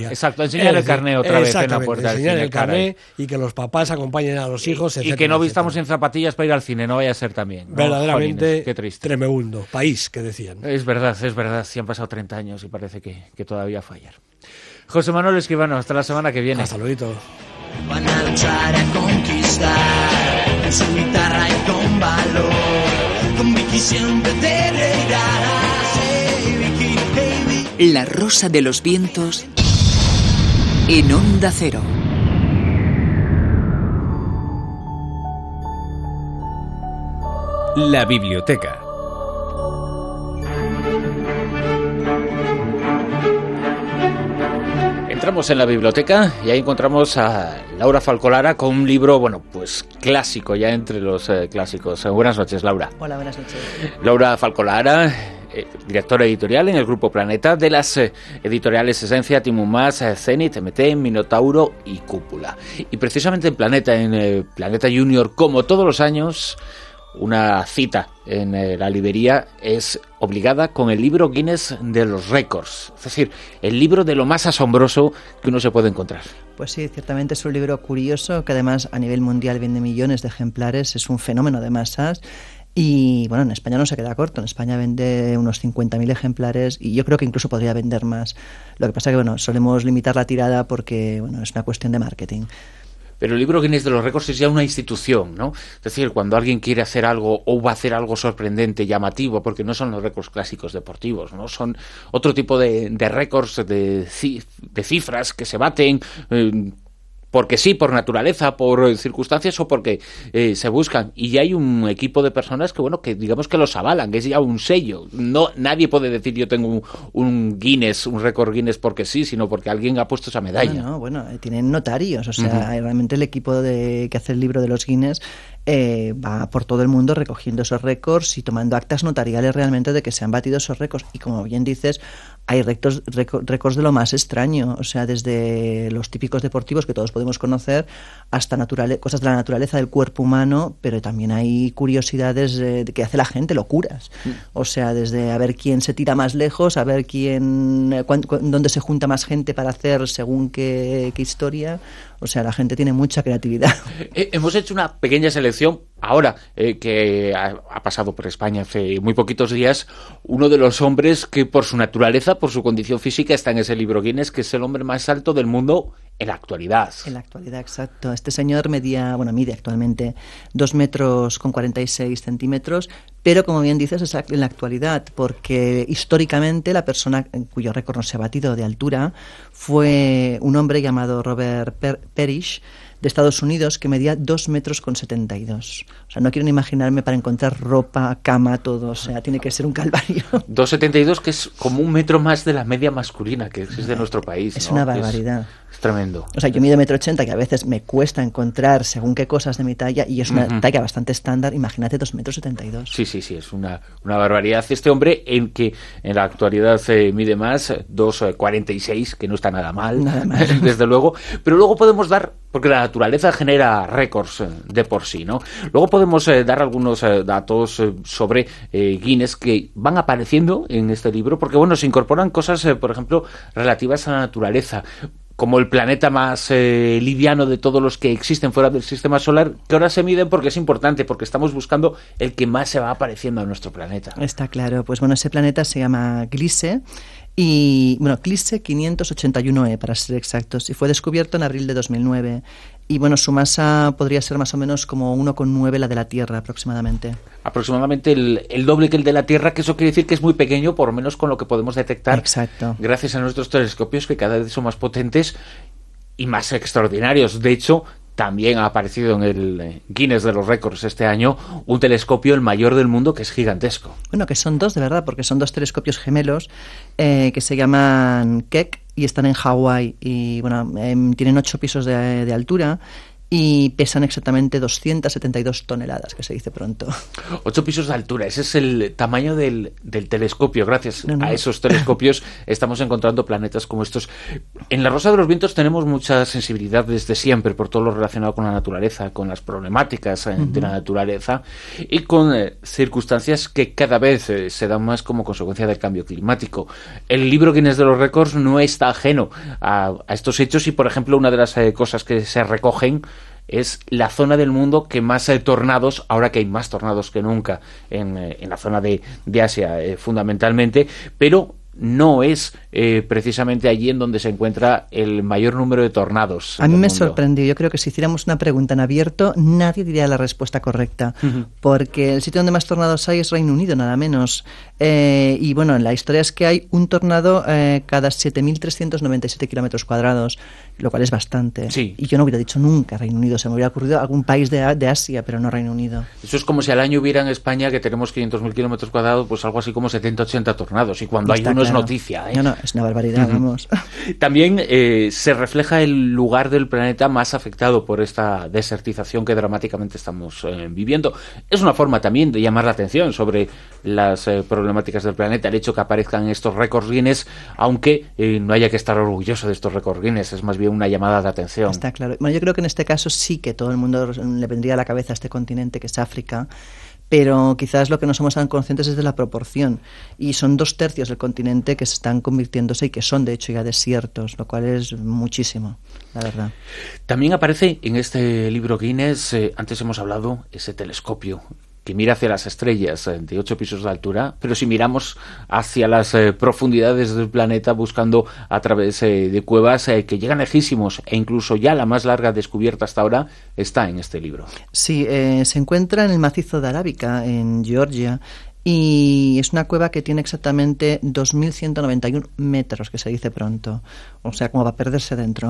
familia. Exacto, enseñar el carné otra vez en la puerta del cine. Enseñar el carné caray. y que los papás acompañen a los hijos, Y, etcétera, y que no vistamos etcétera. en zapatillas para ir al cine, no vaya a ser también, ¿no? Verdaderamente Jolines, qué triste. tremebundo. País, que decían. Es verdad, es verdad, sí han pasado treinta años y parece que, que todavía fallar. José Manuel Escribano, hasta la semana que viene. Hasta luego. Van a luchar a conquistar con su guitarra y con valor. Con Vicky siempre te reirás. Hey Vicky, hey Vicky. La Rosa de los Vientos en Onda Cero. La biblioteca. Entramos en la biblioteca y ahí encontramos a Laura Falcolara con un libro, bueno, pues clásico, ya entre los eh, clásicos. Eh, buenas noches, Laura. Hola, buenas noches. Laura Falcolara, eh, directora editorial en el Grupo Planeta, de las eh, editoriales Esencia, Timumás, eh, Zenit, M T, Minotauro y Cúpula. Y precisamente en Planeta, en eh, Planeta Junior, como todos los años, una cita en eh, la librería es obligada con el libro Guinness de los récords, es decir, el libro de lo más asombroso que uno se puede encontrar. Pues sí, ciertamente es un libro curioso que además a nivel mundial vende millones de ejemplares, es un fenómeno de masas. Y bueno, en España no se queda corto, en España vende unos cincuenta mil ejemplares y yo creo que incluso podría vender más. Lo que pasa que bueno, solemos limitar la tirada porque bueno, es una cuestión de marketing. Pero el libro Guinness de los récords es ya una institución, ¿no? Es decir, cuando alguien quiere hacer algo o va a hacer algo sorprendente, llamativo, porque no son los récords clásicos deportivos, ¿no? Son otro tipo de, de récords, de, de cifras que se baten, eh, porque sí, por naturaleza, por circunstancias o porque eh, se buscan. Y ya hay un equipo de personas que, bueno, que digamos que los avalan, que es ya un sello. No, nadie puede decir yo tengo un, un Guinness, un récord Guinness porque sí, sino porque alguien ha puesto esa medalla. No, no, bueno, tienen notarios, o sea, Uh-huh. realmente el equipo de, que hace el libro de los Guinness eh, va por todo el mundo recogiendo esos récords y tomando actas notariales realmente de que se han batido esos récords. Y como bien dices, hay récords, récords de lo más extraño, o sea, desde los típicos deportivos que todos podemos conocer hasta naturale- cosas de la naturaleza del cuerpo humano, pero también hay curiosidades eh, que hace la gente, locuras. O sea, desde a ver quién se tira más lejos, a ver quién, eh, cuán- cu- dónde se junta más gente para hacer según qué, qué historia. O sea, la gente tiene mucha creatividad. Eh, hemos hecho una pequeña selección ahora eh, que ha, ha pasado por España hace muy poquitos días, uno de los hombres que por su naturaleza, por su condición física, está en ese libro Guinness, que es el hombre más alto del mundo en la actualidad. En la actualidad, exacto. Este señor medía, bueno, mide actualmente dos metros con cuarenta y seis centímetros, pero como bien dices, es en la actualidad, porque históricamente la persona cuyo récord no se ha batido de altura fue un hombre llamado Robert per- Parrish, de Estados Unidos, que medía dos metros con setenta y dos. O sea, no quiero ni imaginarme para encontrar ropa, cama, todo. O sea, tiene que ser un calvario. dos setenta y dos, que es como un metro más de la media masculina que es de nuestro país. Es ¿no? una Que barbaridad. Es, es tremendo. O sea, yo mido metro ochenta, que a veces me cuesta encontrar según qué cosas de mi talla, y es una Uh-huh. talla bastante estándar. Imagínate dos metros setenta y dos. Sí, sí, sí, es una, una barbaridad. Este hombre, en que en la actualidad eh, mide más, dos cuarenta y seis, que no está nada mal, Nada mal. desde luego. Pero luego podemos dar, porque la naturaleza genera récords eh, de por sí, ¿no? Luego podemos eh, dar algunos eh, datos eh, sobre eh, Guinness que van apareciendo en este libro, porque, bueno, se incorporan cosas, eh, por ejemplo, relativas a la naturaleza, como el planeta más eh, liviano de todos los que existen fuera del sistema solar, que ahora se miden porque es importante, porque estamos buscando el que más se va apareciendo a nuestro planeta. Está claro. Pues bueno, ese planeta se llama Gliese. Y bueno, Gliese quinientos ochenta y uno e para ser exactos, y fue descubierto en abril de dos mil nueve. Y bueno, su masa podría ser más o menos como uno coma nueve la de la Tierra aproximadamente. Aproximadamente el, el doble que el de la Tierra, que eso quiere decir que es muy pequeño, por lo menos con lo que podemos detectar. Exacto. Gracias a nuestros telescopios, que cada vez son más potentes y más extraordinarios. De hecho, también ha aparecido en el Guinness de los récords este año un telescopio, el mayor del mundo, que es gigantesco. Bueno, que son dos de verdad, porque son dos telescopios gemelos eh, que se llaman Keck y están en Hawái. Y bueno, eh, tienen ocho pisos de, de altura. y pesan exactamente doscientas setenta y dos toneladas, que se dice pronto. Ocho pisos de altura, ese es el tamaño del, del telescopio. Gracias no, no. a esos telescopios estamos encontrando planetas como estos. En La Rosa de los Vientos tenemos mucha sensibilidad desde siempre por todo lo relacionado con la naturaleza, con las problemáticas eh, uh-huh. de la naturaleza y con eh, circunstancias que cada vez eh, se dan más como consecuencia del cambio climático. El libro Guinness de los Récords no está ajeno a, a estos hechos y, por ejemplo, una de las eh, cosas que se recogen es la zona del mundo que más hay tornados, ahora que hay más tornados que nunca en, en la zona de, de Asia, eh, fundamentalmente, pero no es eh, precisamente allí en donde se encuentra el mayor número de tornados. A mí me sorprendió. Yo creo que si hiciéramos una pregunta en abierto, nadie diría la respuesta correcta, uh-huh. porque el sitio donde más tornados hay es Reino Unido, nada menos. Eh, y bueno, la historia es que hay un tornado eh, cada siete mil trescientos noventa y siete kilómetros cuadrados, lo cual es bastante. Sí. Y yo no hubiera dicho nunca Reino Unido, se me hubiera ocurrido algún país de, de Asia, pero no Reino Unido. Eso es como si al año hubiera en España, que tenemos quinientos mil kilómetros cuadrados, pues algo así como setenta ochenta tornados, y cuando Está hay uno claro. es noticia. ¿eh? No, no, es una barbaridad, uh-huh. vamos. También eh, se refleja el lugar del planeta más afectado por esta desertización que dramáticamente estamos eh, viviendo. Es una forma también de llamar la atención sobre las eh, problemáticas del planeta, el hecho que aparezcan estos récords Guinness, aunque eh, no haya que estar orgulloso de estos récords Guinness, es más bien una llamada de atención. Está claro. Bueno, yo creo que en este caso sí que todo el mundo le vendría a la cabeza a este continente que es África, pero quizás lo que no somos tan conscientes es de la proporción, y son dos tercios del continente que se están convirtiéndose y que son de hecho ya desiertos, lo cual es muchísimo, la verdad. También aparece en este libro Guinness, eh, antes hemos hablado, ese telescopio que mira hacia las estrellas eh, de ocho pisos de altura, pero si miramos hacia las eh, profundidades del planeta buscando a través eh, de cuevas eh, que llegan lejísimos, e incluso ya la más larga descubierta hasta ahora está en este libro. Sí, eh, se encuentra en el macizo de Arábica, en Georgia, y es una cueva que tiene exactamente dos mil ciento noventa y uno metros, que se dice pronto, o sea, como va a perderse dentro.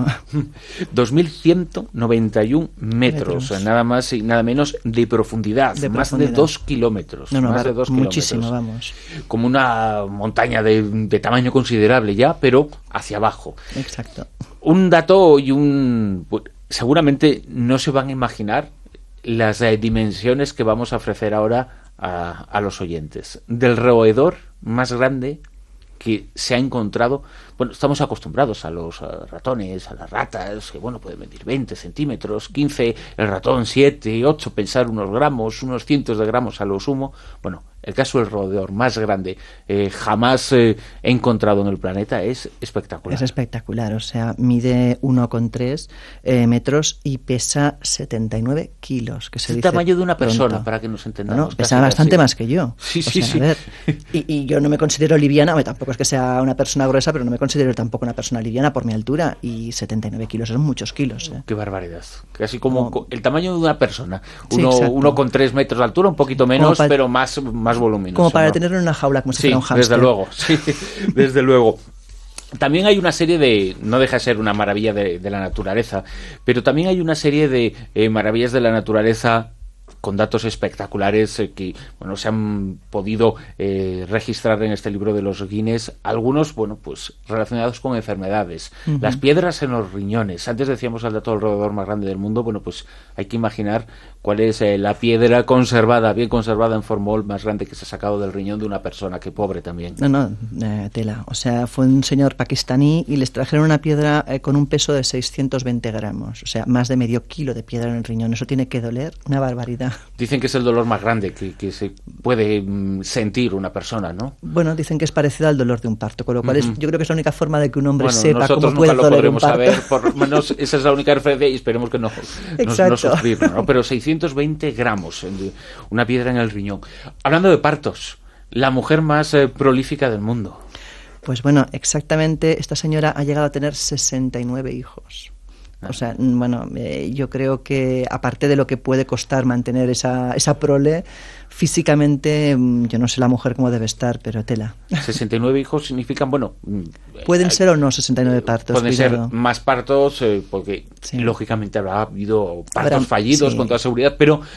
dos mil ciento noventa y uno metros, metros, nada más y nada menos de profundidad, de más profundidad. de dos kilómetros. No, no, más va, de dos muchísimo, kilómetros. vamos. Como una montaña de, de tamaño considerable ya, pero hacia abajo. Exacto. Un dato y un... seguramente no se van a imaginar las eh, dimensiones que vamos a ofrecer ahora A, a los oyentes. Del roedor más grande que se ha encontrado. Bueno, estamos acostumbrados a los a ratones, a las ratas, que bueno, pueden medir veinte centímetros, quince, el ratón siete, ocho, pensar unos gramos, unos cientos de gramos a lo sumo. Bueno, el caso del roedor más grande eh, jamás eh, encontrado en el planeta es espectacular. Es espectacular, o sea, mide uno coma tres eh, metros y pesa setenta y nueve kilos. Que se es el dice tamaño de una persona, pronto. para que nos entendamos. No, no, pesa bastante casi. Más que yo. Sí, o sí, sea, sí. A ver, y, y yo no me considero liviana, tampoco es que sea una persona gruesa, pero no me considero tampoco una persona liviana por mi altura, y setenta y nueve kilos son muchos kilos. ¿eh? Qué barbaridad. Casi como, como el tamaño de una persona. Sí, uno con tres metros de altura, un poquito menos, para, pero más, más voluminoso. Como para ¿no? tenerlo en una jaula, como si sí, fuera un hámster. Desde luego, sí, desde luego. También hay una serie de, no deja de ser una maravilla de, de la naturaleza, pero también hay una serie de eh, maravillas de la naturaleza con datos espectaculares eh, que bueno se han podido eh, registrar en este libro de los Guinness, algunos bueno pues relacionados con enfermedades. Uh-huh. Las piedras en los riñones. Antes decíamos el dato del roedor más grande del mundo. Bueno, pues hay que imaginar cuál es eh, la piedra conservada, bien conservada en formol más grande que se ha sacado del riñón de una persona. Qué pobre también. No, no, eh, tela. O sea, fue un señor pakistaní y les trajeron una piedra eh, con un peso de seiscientos veinte gramos. O sea, más de medio kilo de piedra en el riñón. Eso tiene que doler una barbaridad. Dicen que es el dolor más grande que, que se puede mm, sentir una persona, ¿no? Bueno, dicen que es parecido al dolor de un parto, con lo cual uh-huh. es, yo creo que es la única forma de que un hombre bueno, sepa cómo puede doler doler un parto. Saber, por lo menos esa es la única referencia y esperemos que no, no, no sufrirlo, ¿no? Pero seiscientos veinte gramos, una piedra en el riñón. Hablando de partos, la mujer más eh, prolífica del mundo. Pues bueno, exactamente, esta señora ha llegado a tener sesenta y nueve hijos. O sea, bueno, eh, yo creo que aparte de lo que puede costar mantener esa, esa prole, físicamente yo no sé la mujer cómo debe estar, pero tela. sesenta y nueve hijos significan, bueno... Pueden eh, ser o no sesenta y nueve partos. Pueden cuidado. ser más partos, eh, porque sí. lógicamente habrá habrá habido partos Habrá, fallidos, sí. con toda seguridad, pero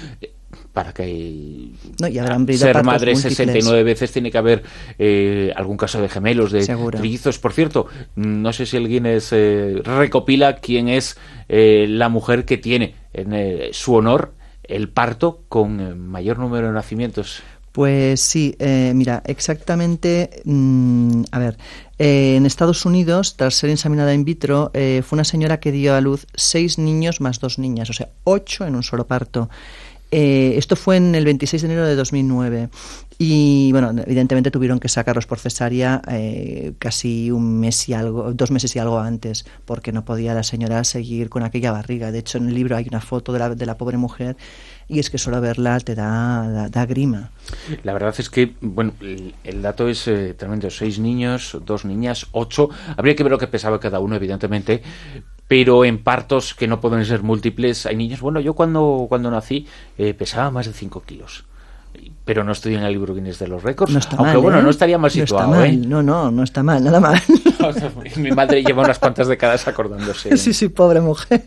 para que no, y habrán ser madre sesenta y nueve veces tiene que haber eh, algún caso de gemelos, de Seguro. trillizos. Por cierto, no sé si el Guinness eh, recopila quién es eh, la mujer que tiene en eh, su honor el parto con eh, mayor número de nacimientos. Pues sí, eh, mira, exactamente, mmm, a ver, eh, en Estados Unidos, tras ser inseminada in vitro, eh, fue una señora que dio a luz seis niños más dos niñas, o sea, ocho en un solo parto. Eh, esto fue en el veintiséis de enero de dos mil nueve y, bueno, evidentemente tuvieron que sacarlos por cesárea eh, casi un mes y algo, dos meses y algo antes, porque no podía la señora seguir con aquella barriga. De hecho, en el libro hay una foto de la, de la pobre mujer y es que solo verla te da, da, da grima. La verdad es que, bueno, el, el dato es eh, tremendo. Seis niños, dos niñas, ocho. Habría que ver lo que pesaba cada uno, evidentemente, pero en partos que no pueden ser múltiples hay niños. Bueno, yo cuando, cuando nací eh, pesaba más de cinco kilos. Pero no estoy en el libro Guinness de los récords. No está aunque mal, bueno, ¿eh? no estaría mal situado. No está mal, ¿eh? no, no, no está mal, nada mal. Mi madre lleva unas cuantas décadas acordándose. Sí, sí, pobre mujer.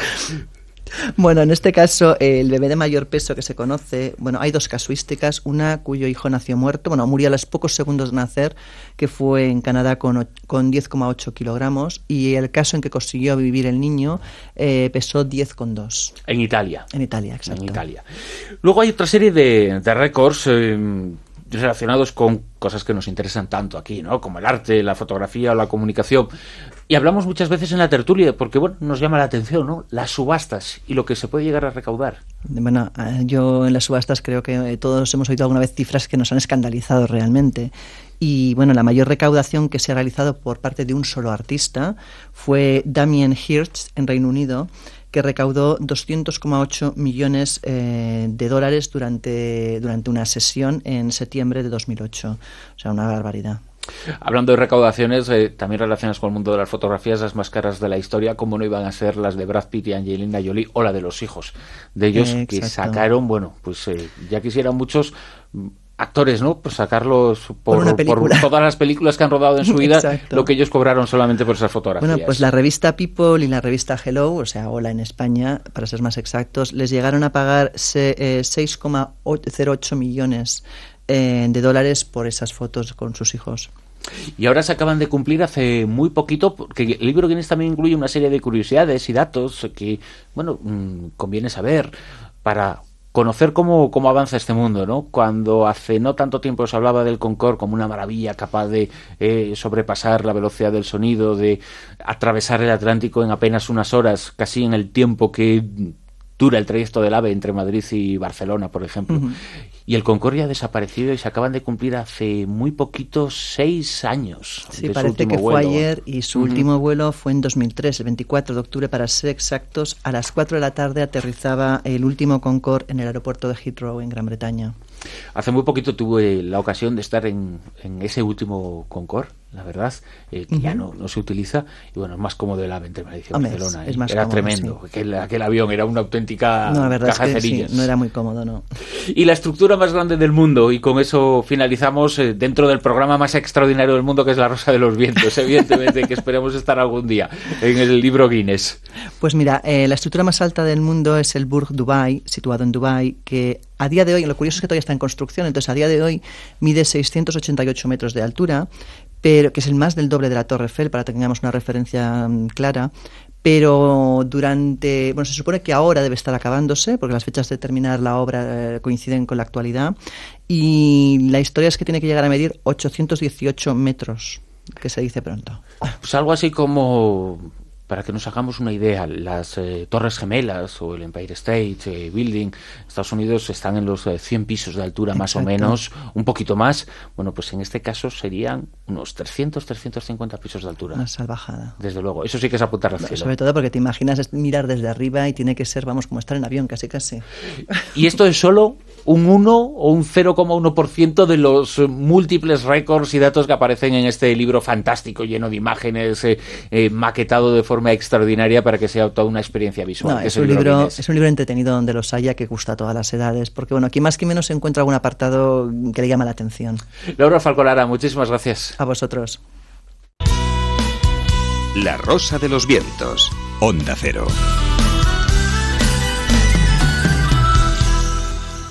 Bueno, en este caso, el bebé de mayor peso que se conoce, bueno, hay dos casuísticas, una cuyo hijo nació muerto, bueno, murió a los pocos segundos de nacer, que fue en Canadá con, con diez coma ocho kilogramos, y el caso en que consiguió vivir el niño eh, pesó diez coma dos. En Italia. En Italia, exacto. En Italia. Luego hay otra serie de, de récords eh, relacionados con cosas que nos interesan tanto aquí, ¿no? Como el arte, la fotografía o la comunicación. Y hablamos muchas veces en la tertulia porque, bueno, nos llama la atención, ¿no? Las subastas y lo que se puede llegar a recaudar. Bueno, yo en las subastas creo que todos hemos oído alguna vez cifras que nos han escandalizado realmente. Y, bueno, la mayor recaudación que se ha realizado por parte de un solo artista fue Damien Hirst en Reino Unido, que recaudó doscientos coma ocho millones eh, de dólares durante, durante una sesión en septiembre de dos mil ocho. O sea, una barbaridad. Hablando de recaudaciones, eh, también relacionadas con el mundo de las fotografías, las más caras de la historia, como no iban a ser las de Brad Pitt y Angelina Jolie o la de los hijos de ellos, eh, que sacaron, bueno, pues eh, ya quisieran muchos actores, ¿no? Pues sacarlos por, por, por todas las películas que han rodado en su vida, exacto. Lo que ellos cobraron solamente por esas fotografías. Bueno, pues la revista People y la revista Hello, o sea, Hola en España, para ser más exactos, les llegaron a pagar seis coma cero ocho millones eh, de dólares por esas fotos con sus hijos. Y ahora se acaban de cumplir hace muy poquito, porque el libro Guinness también incluye una serie de curiosidades y datos que, bueno, mmm, conviene saber para conocer cómo, cómo avanza este mundo, ¿no? Cuando hace no tanto tiempo se hablaba del Concorde como una maravilla capaz de eh, sobrepasar la velocidad del sonido, de atravesar el Atlántico en apenas unas horas, casi en el tiempo que dura el trayecto del AVE entre Madrid y Barcelona, por ejemplo. Uh-huh. Y el Concorde ha desaparecido y se acaban de cumplir hace muy poquito seis años. Sí, de parece su que vuelo. Fue ayer y su uh-huh. último vuelo fue en dos mil tres, el veinticuatro de octubre para ser exactos. A las cuatro de la tarde aterrizaba el último Concorde en el aeropuerto de Heathrow, en Gran Bretaña. Hace muy poquito tuve la ocasión de estar en, en ese último Concorde, la verdad, eh, que uh-huh. ya no, no se utiliza, y bueno, es más cómodo el AVE entre Madrid y Hombre, Barcelona. Es, es ¿eh? más Era cómodo, tremendo, sí. aquel, aquel avión era una auténtica no, la verdad caja es que de cerillas. Sí, no era muy cómodo, no. Y la estructura más grande del mundo, y con eso finalizamos eh, dentro del programa más extraordinario del mundo, que es La Rosa de los Vientos, evidentemente, que esperemos estar algún día en el libro Guinness. Pues mira, eh, la estructura más alta del mundo es el Burj Dubai, situado en Dubái, que a día de hoy, lo curioso es que todavía está en construcción, entonces a día de hoy mide seiscientos ochenta y ocho metros de altura, pero que es el más del doble de la Torre Eiffel, para que tengamos una referencia um, clara. Pero durante, bueno, se supone que ahora debe estar acabándose, porque las fechas de terminar la obra eh, coinciden con la actualidad, y la historia es que tiene que llegar a medir ochocientos dieciocho metros, que se dice pronto. Pues algo así como, para que nos hagamos una idea, las eh, Torres Gemelas o el Empire State eh, Building, Estados Unidos están en los eh, cien pisos de altura. Exacto. Más o menos, un poquito más. Bueno, pues en este caso serían unos trescientos, trescientos cincuenta pisos de altura. Una salvajada. Desde luego, eso sí que es apuntar al cielo. Sobre todo porque te imaginas mirar desde arriba y tiene que ser, vamos, como estar en avión, casi casi. Y esto es solo un uno o un cero coma uno por ciento de los múltiples récords y datos que aparecen en este libro fantástico, lleno de imágenes, eh, eh, maquetado de forma extraordinaria para que sea toda una experiencia visual. No, es, es, un libro, es un libro entretenido donde los haya, que gusta a todas las edades, porque bueno, aquí más que menos se encuentra algún apartado que le llama la atención. Laura Falcolara, muchísimas gracias. A vosotros. La Rosa de los Vientos, Onda Cero.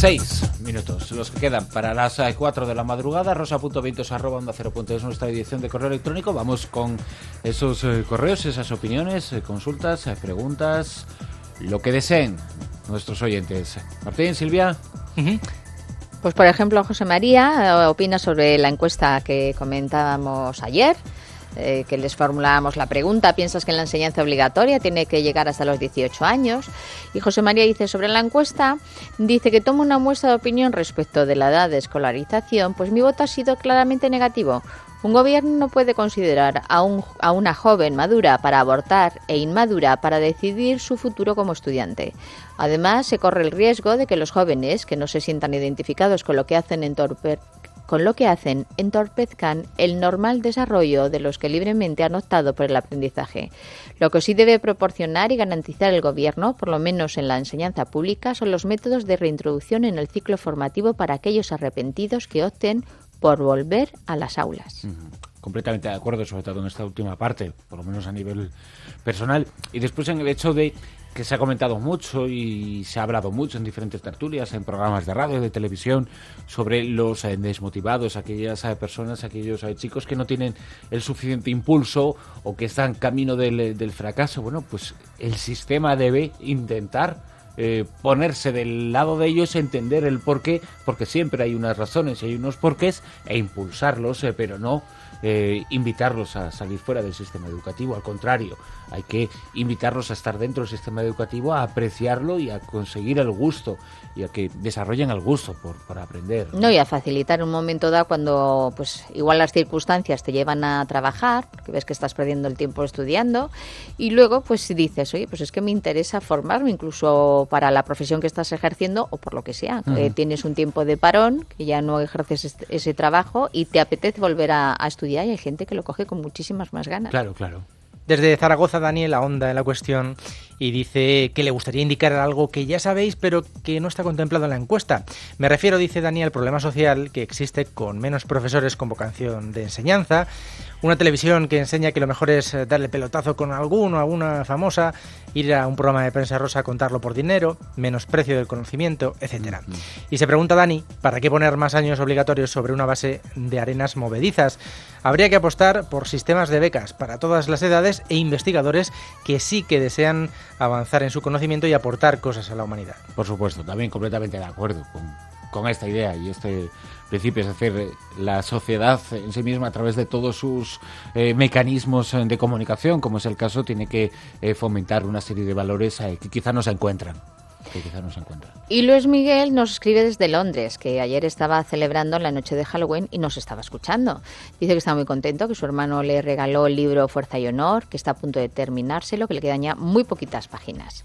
Seis minutos, los que quedan para las cuatro de la madrugada. rosa.vientos arroba onda cero punto es nuestra edición de correo electrónico. Vamos con esos eh, correos, esas opiniones, eh, consultas, eh, preguntas, lo que deseen nuestros oyentes. Martín, Silvia. Uh-huh. Pues por ejemplo, José María opina sobre la encuesta que comentábamos ayer. Eh, que les formulábamos la pregunta: ¿piensas que la enseñanza obligatoria tiene que llegar hasta los dieciocho años? Y José María dice sobre la encuesta, dice que toma una muestra de opinión respecto de la edad de escolarización, pues mi voto ha sido claramente negativo. Un gobierno no puede considerar a, un, a una joven madura para abortar e inmadura para decidir su futuro como estudiante. Además, se corre el riesgo de que los jóvenes que no se sientan identificados con lo que hacen entorpecer con lo que hacen entorpezcan el normal desarrollo de los que libremente han optado por el aprendizaje. Lo que sí debe proporcionar y garantizar el Gobierno, por lo menos en la enseñanza pública, son los métodos de reintroducción en el ciclo formativo para aquellos arrepentidos que opten por volver a las aulas. Uh-huh. Completamente de acuerdo, sobre todo en esta última parte, por lo menos a nivel personal. Y después en el hecho de que se ha comentado mucho y se ha hablado mucho en diferentes tertulias, en programas de radio, de televisión, sobre los eh, desmotivados, aquellas eh, personas, aquellos eh, chicos que no tienen el suficiente impulso o que están camino del, del fracaso. Bueno, pues el sistema debe intentar eh, ponerse del lado de ellos, entender el porqué, porque siempre hay unas razones y hay unos porqués, e impulsarlos, eh, pero no Eh, invitarlos a salir fuera del sistema educativo. Al contrario, hay que invitarlos a estar dentro del sistema educativo, a apreciarlo y a conseguir el gusto y a que desarrollen el gusto por, por aprender, ¿no? No, y a facilitar un momento dado cuando pues igual las circunstancias te llevan a trabajar, porque ves que estás perdiendo el tiempo estudiando, y luego pues si dices, oye, pues es que me interesa formarme incluso para la profesión que estás ejerciendo o por lo que sea. Uh-huh. Eh, tienes un tiempo de parón, que ya no ejerces este, ese trabajo y te apetece volver a, a estudiar. Y hay gente que lo coge con muchísimas más ganas. Claro, claro. Desde Zaragoza, Daniel ahonda en la cuestión y dice que le gustaría indicar algo que ya sabéis, pero que no está contemplado en la encuesta. Me refiero, dice Daniel, al problema social que existe con menos profesores con vocación de enseñanza, una televisión que enseña que lo mejor es darle pelotazo con alguno, alguna famosa, ir a un programa de prensa rosa a contarlo por dinero, menosprecio del conocimiento, etcétera. Uh-huh. Y se pregunta Dani, ¿para qué poner más años obligatorios sobre una base de arenas movedizas? Habría que apostar por sistemas de becas para todas las edades e investigadores que sí que desean avanzar en su conocimiento y aportar cosas a la humanidad. Por supuesto, también completamente de acuerdo con, con esta idea y este principio, es decir, la sociedad en sí misma a través de todos sus eh, mecanismos de comunicación, como es el caso, tiene que eh, fomentar una serie de valores eh, que quizá no se encuentran. Que quizá no se encuentra. Y Luis Miguel nos escribe desde Londres, que ayer estaba celebrando la noche de Halloween y nos estaba escuchando. Dice que está muy contento, que su hermano le regaló el libro Fuerza y Honor, que está a punto de terminárselo, que le quedan ya muy poquitas páginas.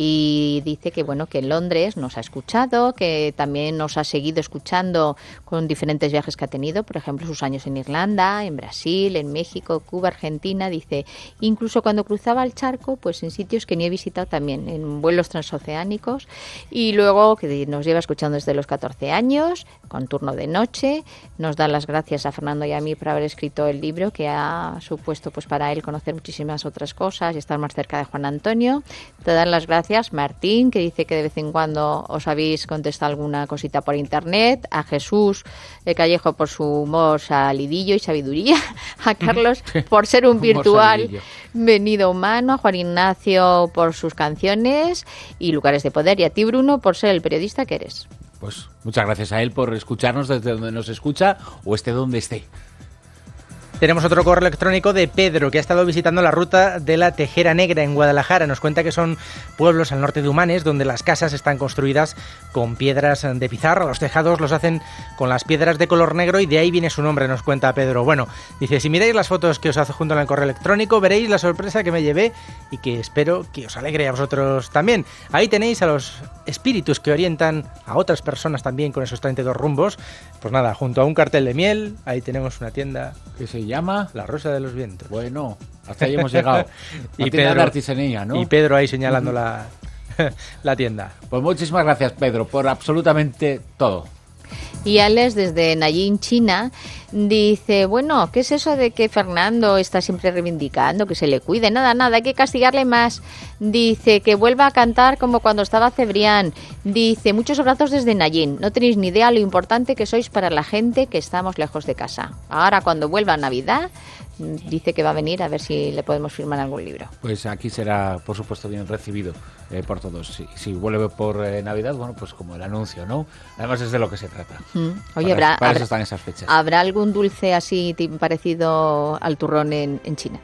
Y dice que bueno, que en Londres nos ha escuchado, que también nos ha seguido escuchando con diferentes viajes que ha tenido, por ejemplo, sus años en Irlanda, en Brasil, en México, Cuba, Argentina. Dice, incluso cuando cruzaba el charco, pues en sitios que ni he visitado también, en vuelos transoceánicos. Y luego que nos lleva escuchando desde los catorce años, con turno de noche. Nos da las gracias a Fernando y a mí por haber escrito el libro, que ha supuesto pues para él conocer muchísimas otras cosas y estar más cerca de Juan Antonio. Te dan las gracias Martín, que dice que de vez en cuando os habéis contestado alguna cosita por internet. A Jesús eh, Callejo por su humor salidillo y sabiduría. A Carlos por ser un virtual venido humano. A Juan Ignacio por sus canciones y lugares de poder. Y a ti, Bruno, por ser el periodista que eres. Pues muchas gracias a él por escucharnos desde donde nos escucha o esté donde esté. Tenemos otro correo electrónico de Pedro, que ha estado visitando la ruta de la Tejera Negra en Guadalajara. Nos cuenta que son pueblos al norte de Humanes, donde las casas están construidas con piedras de pizarra. Los tejados los hacen con las piedras de color negro y de ahí viene su nombre, nos cuenta Pedro. Bueno, dice, si miráis las fotos que os adjunto en el correo electrónico, veréis la sorpresa que me llevé y que espero que os alegre a vosotros también. Ahí tenéis a los espíritus que orientan a otras personas también con esos treinta y dos rumbos. Pues nada, junto a un cartel de miel, ahí tenemos una tienda que se llama La Rosa de los Vientos. Bueno, hasta ahí hemos llegado. Y Pedro, de artesanía, ¿no? Y Pedro ahí señalando uh-huh. la, la tienda. Pues muchísimas gracias, Pedro, por absolutamente todo. Y Alex, desde Nanjing, China, dice, bueno, ¿qué es eso de que Fernando está siempre reivindicando que se le cuide? Nada, nada, hay que castigarle más. Dice que vuelva a cantar como cuando estaba Cebrián. Dice, muchos abrazos desde Nanjing. No tenéis ni idea lo importante que sois para la gente que estamos lejos de casa. Ahora, cuando vuelva a Navidad, dice que va a venir a ver si le podemos firmar algún libro. Pues aquí será, por supuesto, bien recibido eh, por todos. Si, si vuelve por eh, Navidad, bueno, pues como el anuncio, ¿no? Además es de lo que se trata. Mm. Oye, para, ¿habrá, para habrá, eso están esas fechas. ¿habrá algún dulce así parecido al turrón en, en China?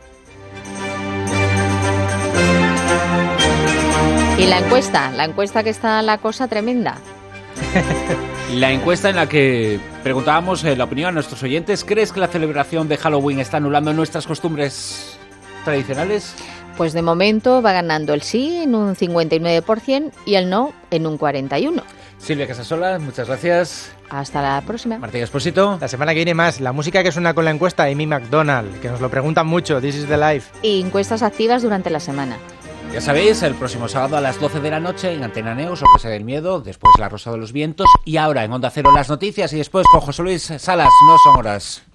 Y la encuesta, la encuesta que está la cosa tremenda. La encuesta en la que preguntábamos eh, la opinión a nuestros oyentes. ¿Crees que la celebración de Halloween está anulando nuestras costumbres tradicionales? Pues de momento va ganando el sí en un cincuenta y nueve por ciento y el no en un cuarenta y uno por ciento. Silvia Casasola, muchas gracias. Hasta la próxima. Martín Expósito. La semana que viene más. La música que suena con la encuesta, Amy McDonald, que nos lo preguntan mucho. This is the life. Y encuestas activas durante la semana. Ya sabéis, el próximo sábado a las doce de la noche en Antena Neo, Sorpresa del Miedo, después La Rosa de los Vientos y ahora en Onda Cero las noticias y después con José Luis Salas. No son horas.